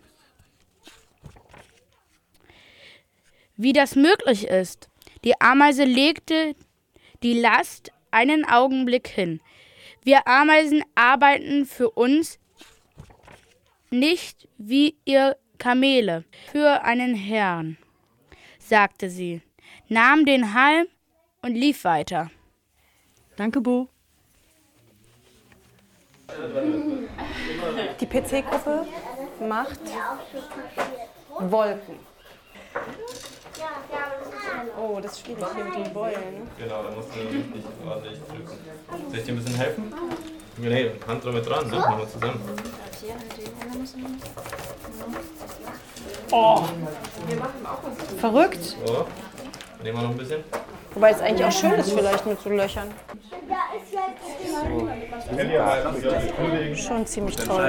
Wie das möglich ist? Die Ameise legte die Last einen Augenblick hin. Wir Ameisen arbeiten für uns, nicht wie ihr Kamele, für einen Herrn, sagte sie, nahm den Halm und lief weiter. Danke, Bo. Die P C-Gruppe macht Wolken. Oh, das ist schwierig hier mit den Beulen. Genau, da musst du richtig ordentlich drücken. Soll ich dir ein bisschen helfen? Nee, Hand damit dran, ne? Machen wir zusammen. Oh! Verrückt. So, nehmen wir noch ein bisschen. Wobei es eigentlich auch schön ist vielleicht mit so Löchern. Schon ziemlich toll.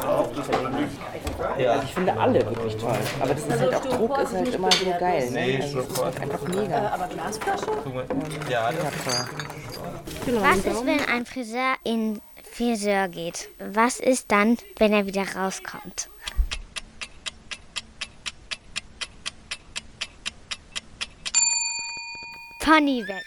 Ja. Also ich finde alle wirklich toll. Aber das ist halt auch Druck, ist halt immer so geil. Ne? Nee, also das ist halt einfach mega. Aber Glasflasche? Ja, das Was ist, wenn ein Friseur in Friseur geht? Was ist dann, wenn er wieder rauskommt? Pony weg.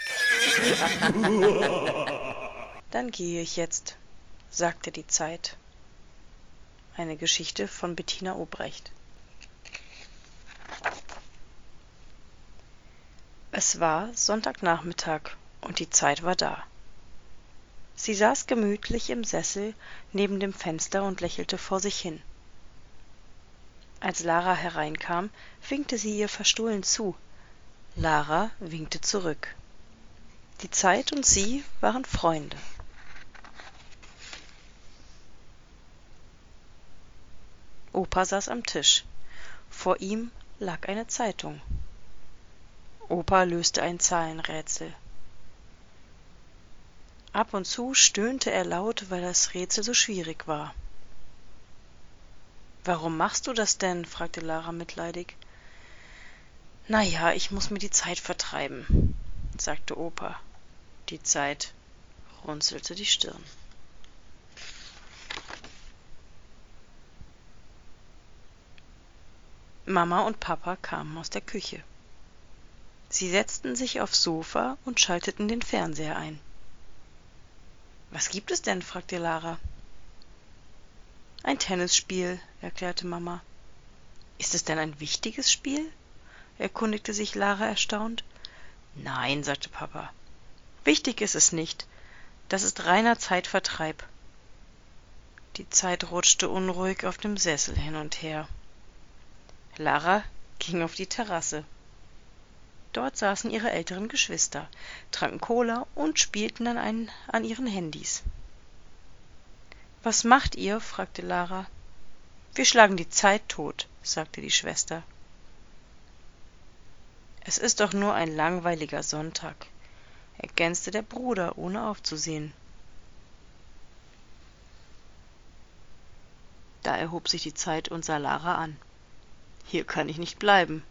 Dann gehe ich jetzt, sagte die Zeit. Eine Geschichte von Bettina Obrecht. Es war Sonntagnachmittag und die Zeit war da. Sie saß gemütlich im Sessel neben dem Fenster und lächelte vor sich hin. Als Lara hereinkam, winkte sie ihr verstohlen zu. Lara winkte zurück. Die Zeit und sie waren Freunde. Opa saß am Tisch. Vor ihm lag eine Zeitung. Opa löste ein Zahlenrätsel. Ab und zu stöhnte er laut, weil das Rätsel so schwierig war. »Warum machst du das denn?« fragte Lara mitleidig. »Na ja, ich muss mir die Zeit vertreiben«, sagte Opa. Die Zeit runzelte die Stirn. Mama und Papa kamen aus der Küche. Sie setzten sich aufs Sofa und schalteten den Fernseher ein. »Was gibt es denn?« fragte Lara. »Ein Tennisspiel«, erklärte Mama. »Ist es denn ein wichtiges Spiel?« erkundigte sich Lara erstaunt. »Nein«, sagte Papa. »Wichtig ist es nicht. Das ist reiner Zeitvertreib.« Die Zeit rutschte unruhig auf dem Sessel hin und her. Lara ging auf die Terrasse. Dort saßen ihre älteren Geschwister, tranken Cola und spielten an, einen, an ihren Handys. »Was macht ihr?« fragte Lara. »Wir schlagen die Zeit tot«, sagte die Schwester. »Es ist doch nur ein langweiliger Sonntag«, ergänzte der Bruder, ohne aufzusehen. Da erhob sich die Zeit und sah Lara an. »Hier kann ich nicht bleiben.«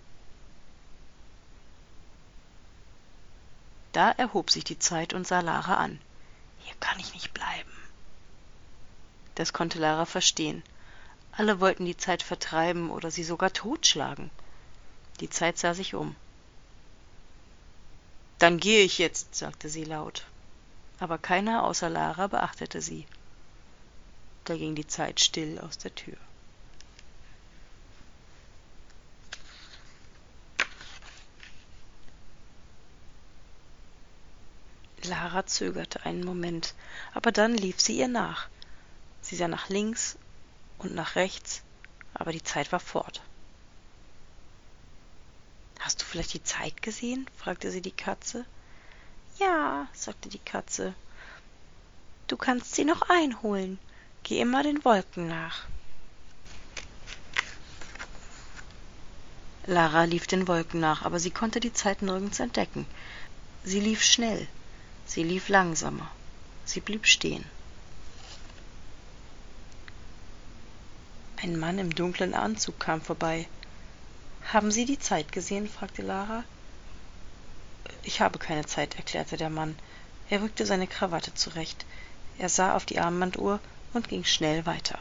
Da erhob sich die Zeit und sah Lara an. »Hier kann ich nicht bleiben.« Das konnte Lara verstehen. Alle wollten die Zeit vertreiben oder sie sogar totschlagen. Die Zeit sah sich um. »Dann gehe ich jetzt«, sagte sie laut. Aber keiner außer Lara beachtete sie. Da ging die Zeit still aus der Tür. Lara zögerte einen Moment, aber dann lief sie ihr nach. Sie sah nach links und nach rechts, aber die Zeit war fort. »Hast du vielleicht die Zeit gesehen?« fragte sie die Katze. »Ja«, sagte die Katze. »Du kannst sie noch einholen. Geh immer den Wolken nach.« Lara lief den Wolken nach, aber sie konnte die Zeit nirgends entdecken. Sie lief schnell. Sie lief langsamer. Sie blieb stehen. Ein Mann im dunklen Anzug kam vorbei. »Haben Sie die Zeit gesehen?« fragte Lara. »Ich habe keine Zeit«, erklärte der Mann. Er rückte seine Krawatte zurecht. Er sah auf die Armbanduhr und ging schnell weiter.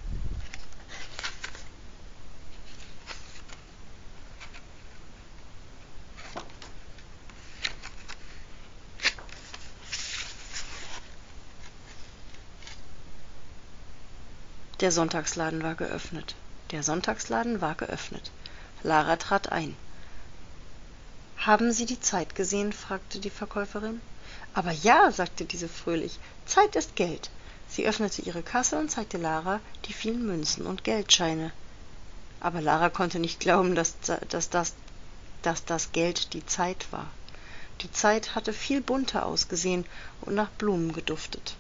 Der Sonntagsladen war geöffnet. Der Sonntagsladen war geöffnet. Lara trat ein. »Haben Sie die Zeit gesehen?« fragte die Verkäuferin. »Aber ja«, sagte diese fröhlich, »Zeit ist Geld.« Sie öffnete ihre Kasse und zeigte Lara die vielen Münzen und Geldscheine. Aber Lara konnte nicht glauben, dass, dass, das, dass das Geld die Zeit war. Die Zeit hatte viel bunter ausgesehen und nach Blumen geduftet.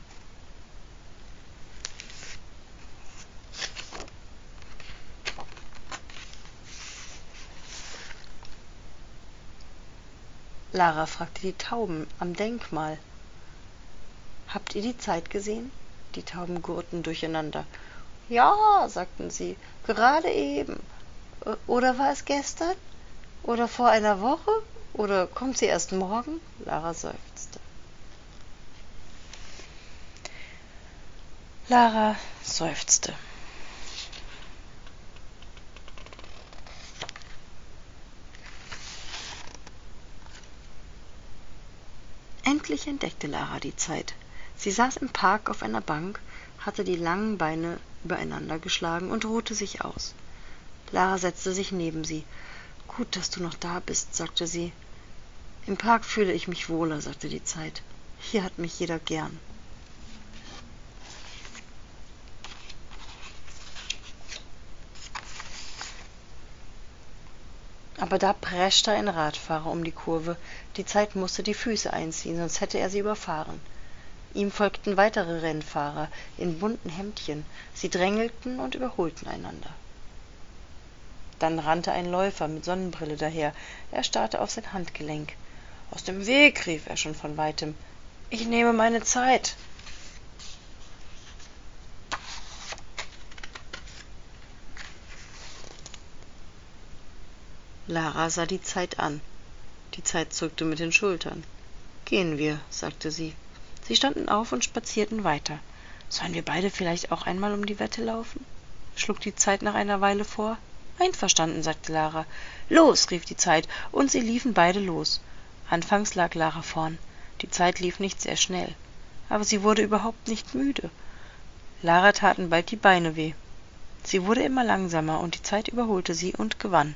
Lara fragte die Tauben am Denkmal. »Habt ihr die Zeit gesehen?« Die Tauben gurrten durcheinander. »Ja«, sagten sie, »gerade eben. Oder war es gestern? Oder vor einer Woche? Oder kommt sie erst morgen?« Lara seufzte. Lara seufzte. Endlich entdeckte Lara die Zeit. Sie saß im Park auf einer Bank, hatte die langen Beine übereinander geschlagen und ruhte sich aus. Lara setzte sich neben sie. »Gut, dass du noch da bist«, sagte sie. »Im Park fühle ich mich wohler«, sagte die Zeit. »Hier hat mich jeder gern.« Aber da preschte ein Radfahrer um die Kurve. Die Zeit musste die Füße einziehen, sonst hätte er sie überfahren. Ihm folgten weitere Rennfahrer in bunten Hemdchen. Sie drängelten und überholten einander. Dann rannte ein Läufer mit Sonnenbrille daher. Er starrte auf sein Handgelenk. »Aus dem Weg«, rief er schon von weitem. »Ich nehme meine Zeit.« Lara sah die Zeit an. Die Zeit zuckte mit den Schultern. »Gehen wir«, sagte sie. Sie standen auf und spazierten weiter. »Sollen wir beide vielleicht auch einmal um die Wette laufen?« schlug die Zeit nach einer Weile vor. »Einverstanden«, sagte Lara. »Los«, rief die Zeit, und sie liefen beide los. Anfangs lag Lara vorn. Die Zeit lief nicht sehr schnell. Aber sie wurde überhaupt nicht müde. Lara taten bald die Beine weh. Sie wurde immer langsamer, und die Zeit überholte sie und gewann.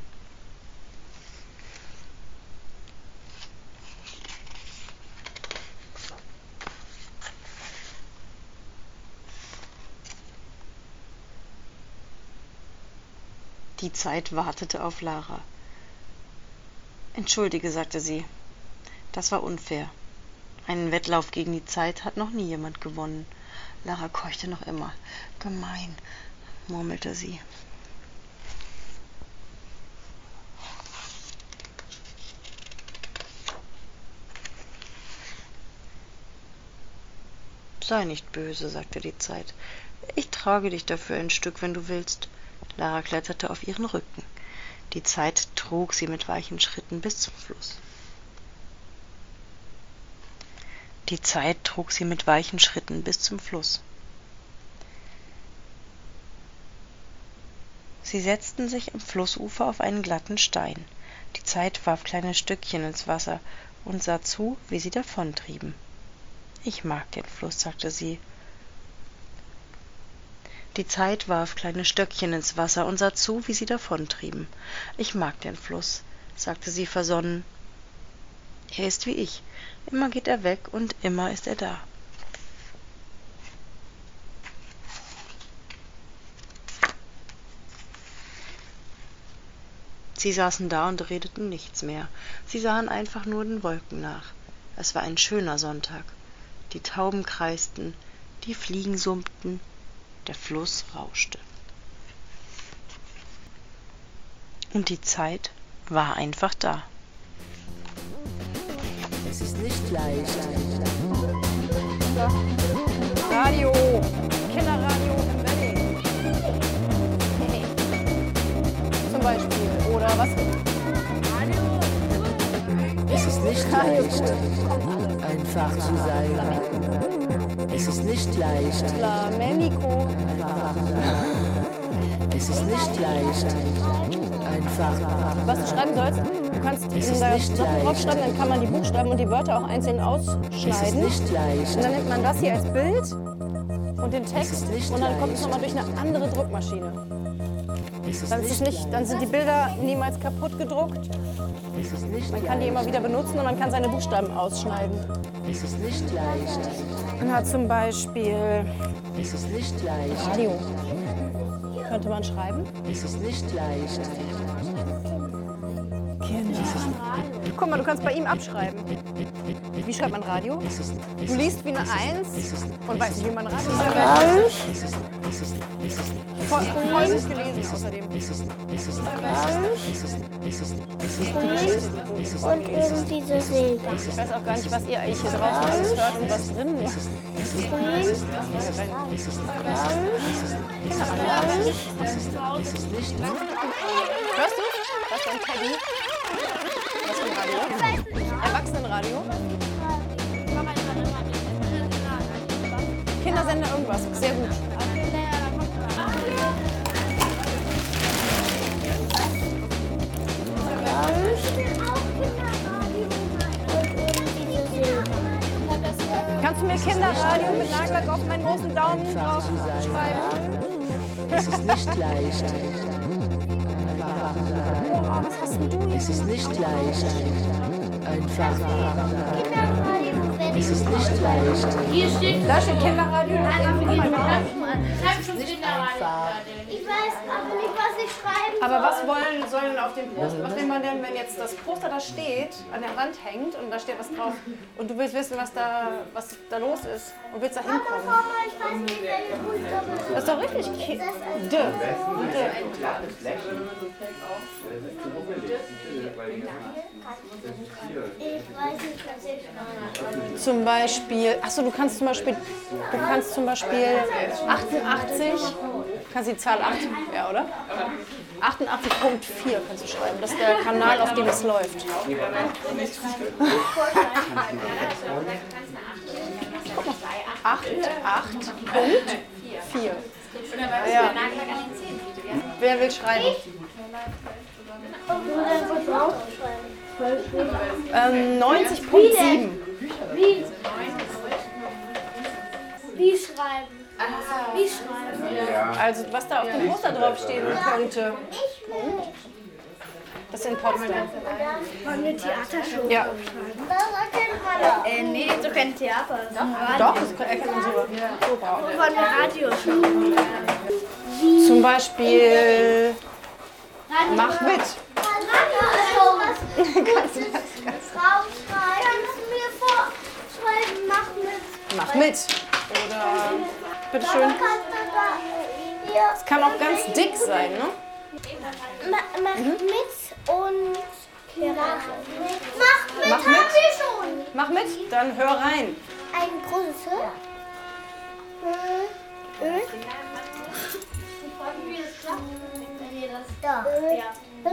Die Zeit wartete auf Lara. »Entschuldige«, sagte sie. »Das war unfair. Einen Wettlauf gegen die Zeit hat noch nie jemand gewonnen.« Lara keuchte noch immer. »Gemein«, murmelte sie. »Sei nicht böse«, sagte die Zeit. »Ich trage dich dafür ein Stück, wenn du willst.« Lara kletterte auf ihren Rücken. Die Zeit trug sie mit weichen Schritten bis zum Fluss. Die Zeit trug sie mit weichen Schritten bis zum Fluss. Sie setzten sich am Flussufer auf einen glatten Stein. Die Zeit warf kleine Stückchen ins Wasser und sah zu, wie sie davontrieben. »Ich mag den Fluss«, sagte sie. Die Zeit warf kleine Stöckchen ins Wasser und sah zu, wie sie davontrieben. »Ich mag den Fluss«, sagte sie versonnen. »Er ist wie ich. Immer geht er weg und immer ist er da.« Sie saßen da und redeten nichts mehr. Sie sahen einfach nur den Wolken nach. Es war ein schöner Sonntag. Die Tauben kreisten, die Fliegen summten, der Fluss rauschte. Und die Zeit war einfach da. Es ist nicht leicht. Radio, Kinderradio im Wedding. Zum Beispiel. Oder was? Es ist nicht leicht, einfach zu sein. Es ist nicht leicht. Flamenco. Es ist nicht leicht, einfach. Was du schreiben sollst, du kannst in der Sachen draufschreiben, dann kann man die Buchstaben und die Wörter auch einzeln ausschneiden. Es ist nicht leicht. Und dann nimmt man das hier als Bild und den Text und dann kommt es nochmal durch eine andere Druckmaschine. Dann, ist es nicht, dann sind die Bilder niemals kaputt gedruckt. Man kann die immer wieder benutzen und man kann seine Buchstaben ausschneiden. Es ist nicht leicht. Na, zum Beispiel Es ist nicht leicht. Radio. Könnte man schreiben? Es ist nicht leicht. Kinder. Guck mal, du kannst bei ihm abschreiben. Wie schreibt man Radio? Du liest wie eine Eins und weißt nicht, wie man Radio schreibt. Voll, voll gut gelesen außerdem. Und irgendwie so Silber. Ich weiß auch gar nicht, was ihr eigentlich hier draußen alles hört und was drin ist. Hörst du? Was für ein Teddy? Was für ein Radio? Erwachsenenradio? Kindersender irgendwas. Sehr gut. Kannst du mir Kinderradio mit Nagellack auf meinen großen Daumen drauf schreiben? Es ist nicht leicht. Oh, was hast denn du hier? Es ist nicht leicht. Einfach. Es ist nicht leicht. Hier steht, da steht Kinderradio. Ich weiß aber nicht, was ich schreiben Aber soll. was wollen, sollen auf dem Poster, was will man denn, wenn jetzt das Poster da steht, an der Wand hängt und da steht was drauf und du willst wissen, was da, was da los ist und willst da hinkommen? Mama, ich weiß nicht, welche Buchstabe Das ist doch richtig. Ki- D. Ich weiß nicht, was ich schreibe. Zum Beispiel, achso, du kannst zum Beispiel, du kannst zum Beispiel achtundachtzig, kannst die Zahl acht, ja, oder? achtundachtzig Punkt vier kannst du schreiben, das ist der Kanal, auf dem es läuft. achtundachtzig Punkt vier. Ja. Wer will schreiben? Ähm, neunzig Punkt sieben. Wie? Wie schreiben? Wie schreiben? Also was da auf dem Poster draufstehen könnte. Das ist in Potsdam. Wollen wir Theatershow Ja. Äh, nee, so kein Theater. Doch, das erkennt man so. So brauchen wir. Wollen wir Radioshow? Zum Beispiel Mach mit. Radioshow. Kannst du mir vorschreiben, mach mit. Mach mit. Oder bitteschön. Es kann auch ganz dick sein, ne? Ma- Mach mit und mach mit. Mach mit, Mach haben mit. wir schon. Mach mit, dann hör rein. Ein großes Hör. Ö. Ö. Da. Ö.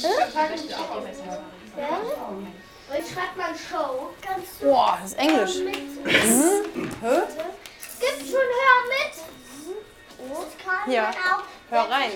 Und schreibt man Show. Kannst du Boah, das ist Englisch. Mhm. Hä? Gibt schon Hör mit? Das kann Ja. man auch. Hör rein.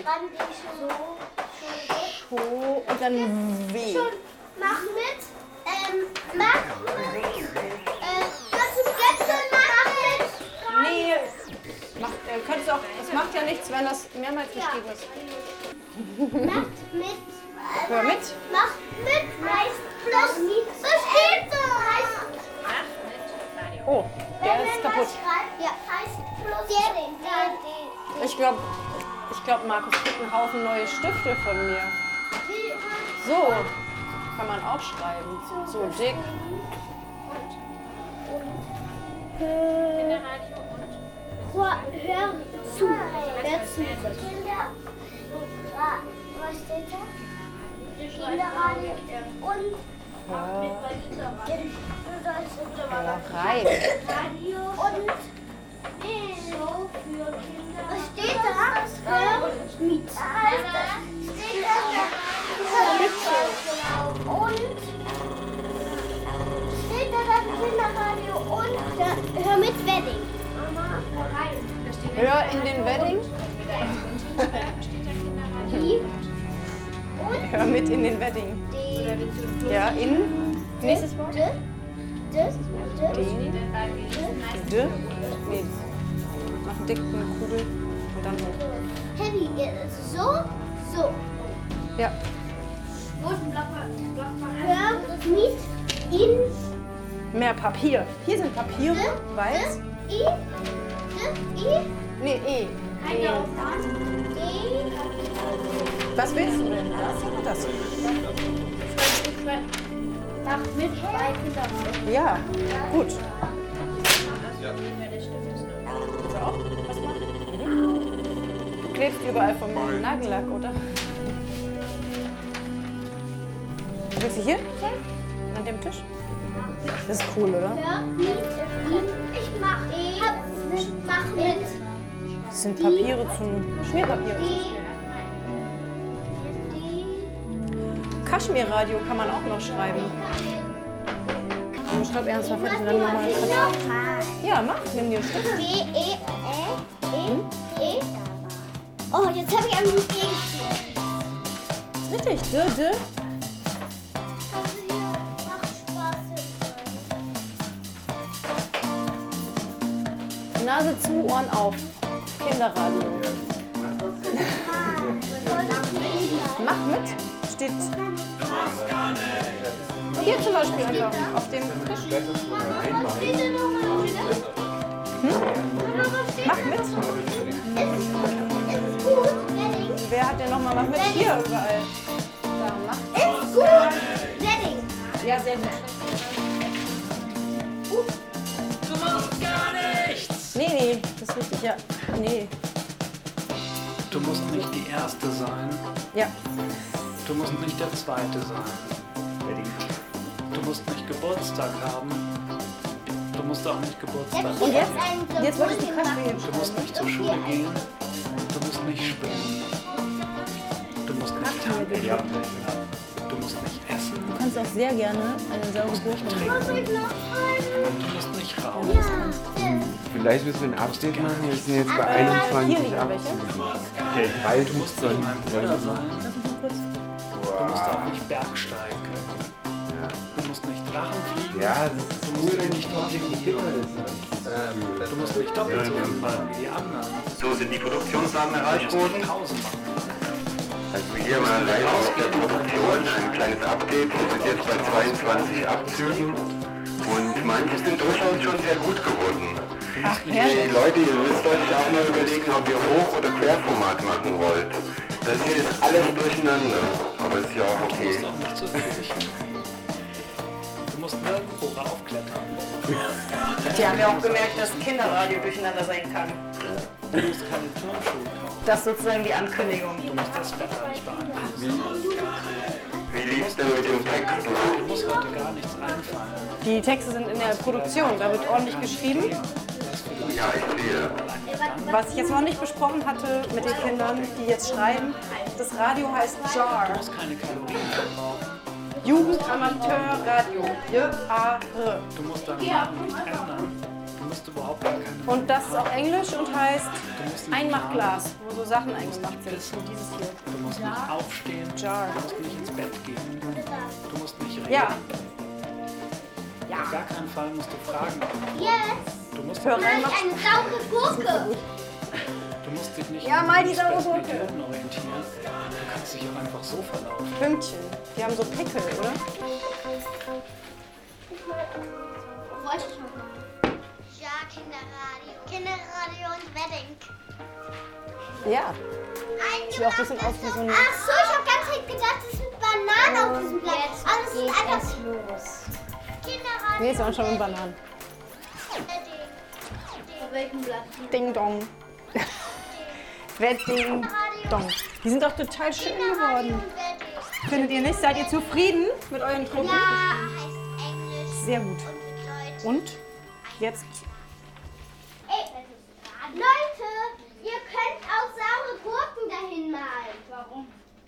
So. Show und dann W. Schon. Mach mit. Ähm, mach mit. Äh, kannst du Plätzchen machen mit? Nee. Macht, äh, könntest du auch, das macht ja nichts, wenn das mehrmals geschrieben ist. Macht mit. Hör mit. Mach mit. Heißt plus. Das steht so. Heißt. Oh, der ist kaputt. Ja, heißt plus. Der, der, Ich glaube, ich glaub, Markus kriegt einen Haufen neue Stifte von mir. So, kann man auch schreiben. So dick. Hör, hör zu. Hör zu. Was steht da? Kinderradio und rein. Radio und Show für Kinder. Was steht da? Hör mit. Steht da? Hör mit. Und steht da das Kinderradio und hör mit Wedding. Hör in den Wedding. Hör mit in den Wedding. Ja, in. Nächstes Wort. D. D. Den. D. Nee. Mach einen dicken Kugel und dann hoch. Heavy. So, so. Ja. Hör mit in. Mehr Papier. Hier sind Papiere, weiß. I. D. I. Nee, E. E. Was willst du denn? Das oder das? Mach mit bei Kinderradio. Ja, gut. Willst du auch was machen? Du klebst überall vom Nagellack, oder? Willst du hier? An dem Tisch? Das ist cool, oder? Hör mit in. Ich mach E. Mach mit. Das sind Papiere zum Schmierpapier. Kaschmirradio kann man auch noch schreiben. Ich schreib ernsthaft fertig und dann nochmal. Ja, mach, nimm dir einen Stift. B, E, E, E, E. Oh, jetzt habe ich einen G geschrieben. Richtig, D, D. Nase zu, Ohren auf. Kinderradio. Mach mit. Steht hier zum Beispiel einfach auf dem Tisch. Hm? Mach mit. Ist gut, wer hat denn noch mal was mit hier überall? Da macht Ist gut! Wedding! Ja, sehr gut. Uh. Du machst gar nichts! Nee, nee, das ist richtig, ja. Nee. Du musst nicht die Erste sein. Ja. Du musst nicht der Zweite sein. Du musst nicht Geburtstag haben. Du musst auch nicht Geburtstag haben. Und jetzt? Jetzt wolltest du Kaffee. Du musst nicht zur Schule gehen. Du musst nicht schwimmen. Du musst nicht tanken. Du musst nicht essen. Du kannst auch sehr gerne eine saure Gurke nehmen. Du musst nicht rauchen. Vielleicht müssen wir einen Abschnitt machen. Wir sind jetzt bei einundzwanzig achtzig. Okay. Bald muss dann. Du musst auch nicht bergsteigen können. Du musst nicht Drachen fliegen. Ja, das ist du musst nicht optimieren. Du musst nicht doppelt so fallen wie die anderen. So sind die Produktionsdaten erreicht worden. Also hier mal live aus der Produktion, ein kleines Update. Wir sind jetzt bei zweiundzwanzig Abzügen und manche sind durchaus schon sehr gut geworden. Ach, die Leute, ihr müsst euch auch mal überlegen, ob ihr Hoch- oder Querformat machen wollt. Das hier ist alles durcheinander, aber ist ja auch okay. Du musst auch nicht zu viel. Du musst nirgendwo raufklettern. Die haben ja auch gemerkt, dass Kinderradio durcheinander sein kann. Du musst keine Turnschuhe kaufen. Das ist sozusagen die Ankündigung. Du musst das Wetter nicht beeinflussen. Wie lief's denn mit dem Text? Du musst heute gar nichts einfallen. Die Texte sind in der Produktion, da wird ordentlich geschrieben. Ja, ich sehe. Was ich jetzt noch nicht besprochen hatte mit den Kindern, die jetzt schreiben, das Radio heißt Jar. Du musst keine Kalorien verbrauchen. Jugendamateurradio. J A R. Du musst deinen Namen nicht ändern. Du musst überhaupt gar keine. Und das ist auch Englisch und heißt Einmachglas, wo so Sachen eingemacht sind. Und dieses hier. Du musst nicht aufstehen. Jar. Du musst nicht ins Bett gehen. Du musst nicht reden. Ja. Ja. Auf gar keinen Fall musst du fragen. Jetzt! Du musst Hör rein, eine saure Gurke! Du musst dich nicht ja, mal die saure Gurke orientieren. Du kannst dich auch einfach so verlaufen. Pünktchen. Die haben so Pickel, oder? Wollte ich noch mal. Ja, Kinderradio. Kinderradio und Wedding. Ja. Sieht auch ein bisschen aus wie so ein... Ach so, ich hab ganz richtig gedacht, das sind Bananen auf diesem Blatt. Jetzt Aber das geht ist einfach es los. Kinderradio. Nee, es waren schon Bananen. Auf welchem Blatt? Ding Dong. Wedding Dong. Die sind doch total schön geworden. Findet ihr nicht? Seid ihr zufrieden mit euren Gruppen? Ja, heißt Englisch. Sehr gut. Und jetzt? Ey, Leute, ihr könnt auch saure Gurken dahin malen. Warum?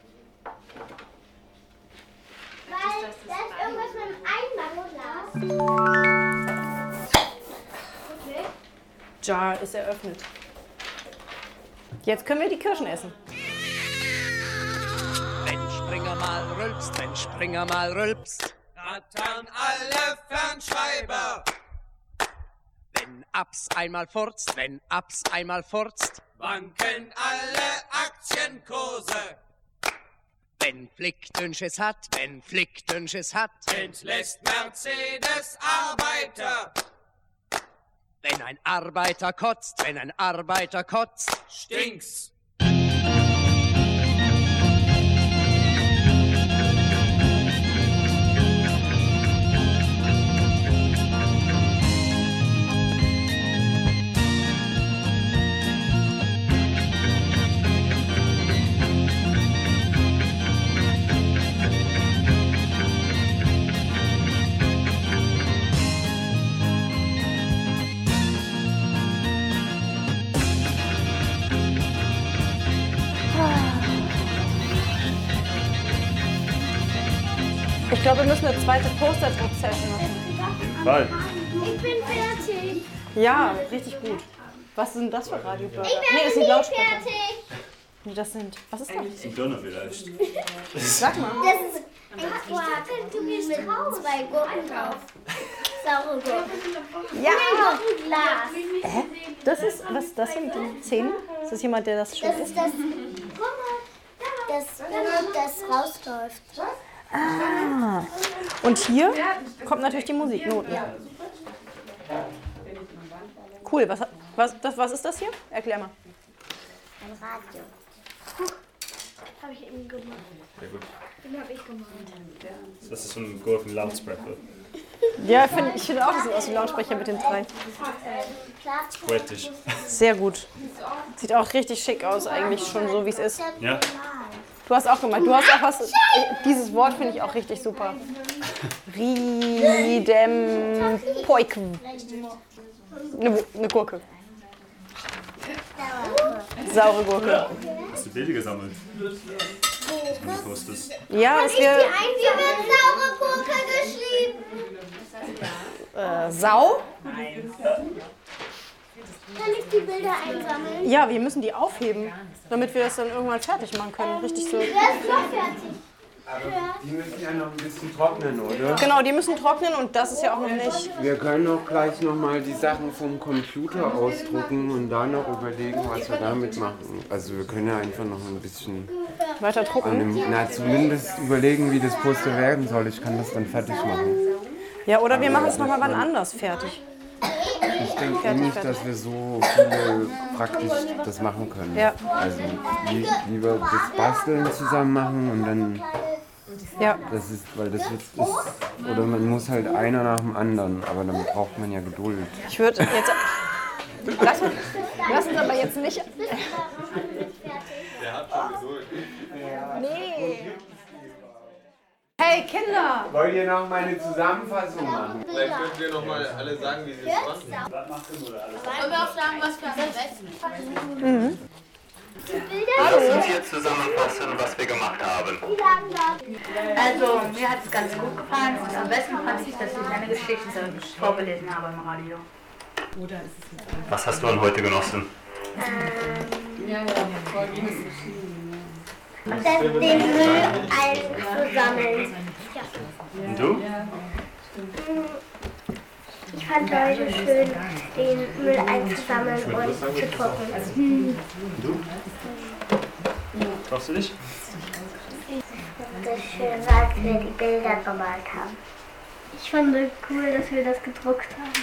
Weil da ist irgendwas mit dem Einmachglas. Okay. Jar ist eröffnet. Jetzt können wir die Kirschen essen. Wenn Springer mal rülpst, wenn Springer mal rülpst, rattern alle Fernschreiber. Wenn Abs einmal furzt, wenn Abs einmal furzt, wanken alle Aktienkurse. Wenn Flick Dünnsches hat, wenn Flick Dünnsches hat, entlässt Mercedes Arbeiter. Wenn ein Arbeiter kotzt, wenn ein Arbeiter kotzt, stinkt's. Ich glaube, wir müssen eine zweite Posterdruck-Session machen. Fall. Ich bin fertig. Ja, richtig gut. Was sind das für Radioburger? Ich bin Nee, das sind nicht Lautsprecher. fertig. Nee, das sind... Was ist das? Ein Döner vielleicht. Sag mal. Das ist ein Quark. Du gehst raus. Zwei Gurken drauf. Saure Gurken. Ja. Und ein Glas. Hä? Das ist... Was ist das hier mit den Zähnen? Ist das jemand, der das schon Das ist das... Guck mal. Das, damit das rausläuft. Ah. Und hier kommt natürlich die Musiknoten. Cool. Was, was, das, was ist das hier? Erklär mal. Ein Radio. habe ich eben gemacht. Sehr gut. Den habe ich gemacht. Das ist so ein Gurken-Lautsprecher. Ja, find, ich finde auch, das sieht aus wie ein Lautsprecher mit den drei. Poetisch. Sehr gut. Sieht auch richtig schick aus, eigentlich schon so, wie es ist. Ja. Du hast auch gemacht. Du hast auch was. Dieses Wort finde ich auch richtig super. Riedempoiken. Eine, eine Gurke. Saure Gurke. Hast du Bilder gesammelt? Ja, das wir. Wie wird saure Gurke geschrieben? Äh, Sau? Kann ich die Bilder einsammeln? Ja, wir müssen die aufheben, damit wir das dann irgendwann fertig machen können. Richtig so. Der ist doch fertig. Aber die müssen ja noch ein bisschen trocknen, oder? Genau, die müssen trocknen und das ist ja auch noch nicht. Wir können auch gleich nochmal die Sachen vom Computer ausdrucken und da noch überlegen, was wir damit machen. Also wir können ja einfach noch ein bisschen weiter drucken. Einem, na, zumindest überlegen, wie das Poster werden soll. Ich kann das dann fertig machen. Ja, oder wir machen es nochmal wann anders fertig. Ich denke eh nicht, dass wir so viele praktisch das machen können. Ja. Also li lieber das Basteln zusammen machen und dann. Ja. Das ist, weil das jetzt ist. Oder man muss halt einer nach dem anderen, aber dann braucht man ja Geduld. Ich würde jetzt. Lass, lass uns aber jetzt nicht. Der hat schon Geduld. Nee. Hey Kinder! Wollt ihr noch mal eine Zusammenfassung machen? Vielleicht könnt ihr noch mal alle sagen, wie sie es fanden. Wollen wir auch sagen, was wir am besten fanden? Mhm. Lass uns jetzt zusammenfassen, was wir gemacht haben. Also, mir hat es ganz gut gefallen und am besten fand ich, dass ich eine Geschichte vorgelesen habe im Radio. Was hast du an heute genossen? Ähm, den Müll einzusammeln. Und du? Ich fand heute schön, den Müll einzusammeln und zu trocknen. Und du? Traust du dich? Ich fand es schön, als wir die Bilder gemalt haben. Ich fand es cool, dass wir das gedruckt haben.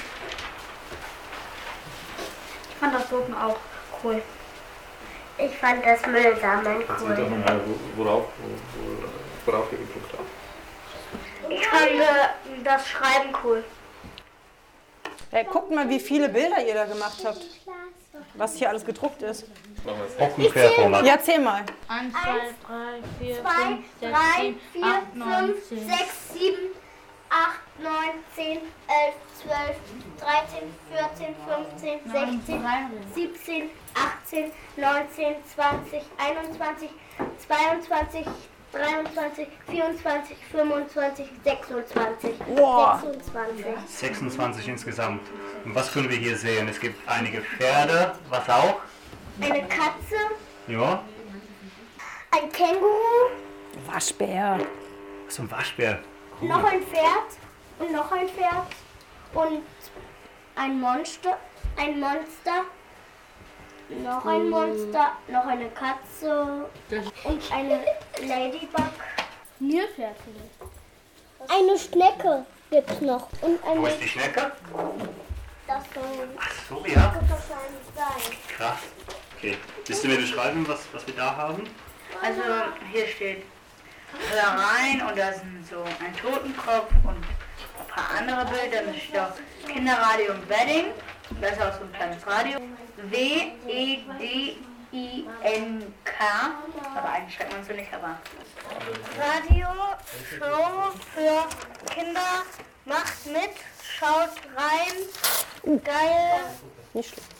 Ich fand das Drucken auch cool. Ich fand das Müllsammeln Kannst du mir doch cool. mal, worauf, worauf ihr gedruckt habt? Ich fand äh, das Schreiben cool. Hey, guckt mal, wie viele Bilder ihr da gemacht habt. Was hier alles gedruckt ist. Hockenquerformat. Ja, zähl mal. eins, zwei, drei, vier, fünf, drei, vier, fünf, sechs, sieben, acht, neun, zehn, elf, zwölf, dreizehn, vierzehn, fünfzehn, sechzehn, siebzehn, achtzehn, neunzehn, zwanzig, einundzwanzig, zweiundzwanzig, dreiundzwanzig, vierundzwanzig, fünfundzwanzig, sechsundzwanzig. Wow. sechsundzwanzig. sechsundzwanzig insgesamt. Und was können wir hier sehen? Es gibt einige Pferde, was auch? Eine Katze, Ja. ein Känguru, Waschbär. So ein Waschbär. Cool. noch ein Pferd und noch ein Pferd und ein Monster, ein Monster, noch ein Monster, noch eine Katze und eine Ladybug. Nilpferd. Eine Schnecke gibt's noch und eine. Wo ist die Schnecke? Das soll Ach so, ja. wahrscheinlich sein. Krass. Okay. Willst du mir beschreiben, was, was wir da haben? Also, hier steht Hör rein und da sind so ein Totenkopf und ein paar andere Bilder. Da steht auch Kinderradio im Wedding. Das ist auch so ein kleines Radio. W E D I N K. Aber eigentlich schreibt man es so nicht, aber. Radio, Show für Kinder, macht mit, schaut rein, geil, Nicht schlimm.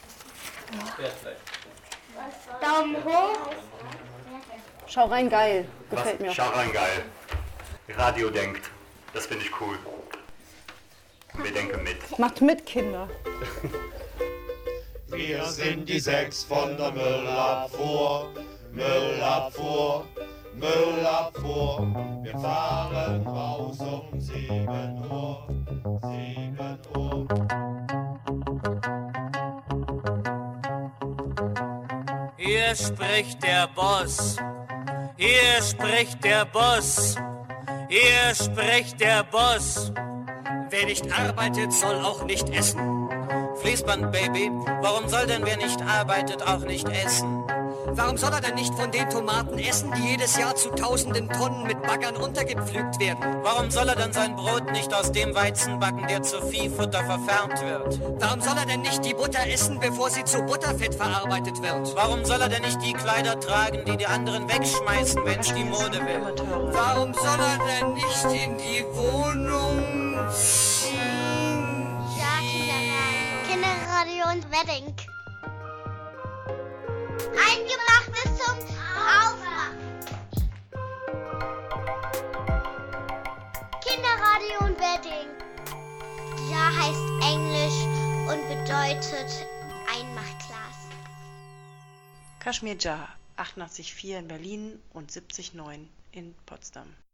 Daumen hoch. Schau rein, geil. Gefällt was? mir. Schau rein, geil. Radio denkt. Das finde ich cool. Und wir denken mit. Macht mit, Kinder. Wir sind die sechs von der Müllabfuhr, Müllabfuhr, Müllabfuhr. Wir fahren raus um sieben Uhr, sieben Uhr. Hier spricht der Boss, hier spricht der Boss, hier spricht der Boss. Wer nicht arbeitet, soll auch nicht essen. Fließband, Baby, warum soll denn wer nicht arbeitet, auch nicht essen? Warum soll er denn nicht von den Tomaten essen, die jedes Jahr zu tausenden Tonnen mit Baggern untergepflügt werden? Warum soll er denn sein Brot nicht aus dem Weizen backen, der zu Viehfutter verfärbt wird? Warum soll er denn nicht die Butter essen, bevor sie zu Butterfett verarbeitet wird? Warum soll er denn nicht die Kleider tragen, die die anderen wegschmeißen, wenn es die Mode will? Warum soll er denn nicht in die Wohnung ziehen? Ja, Kinderradio. Kinderradio und Wedding. Eingemachtes zum Aufmachen. Kinderradio und Wedding. Ja heißt Englisch und bedeutet Einmachglas. Kashmir Jah, achtundachtzig Komma vier in Berlin und siebzig Komma neun in Potsdam.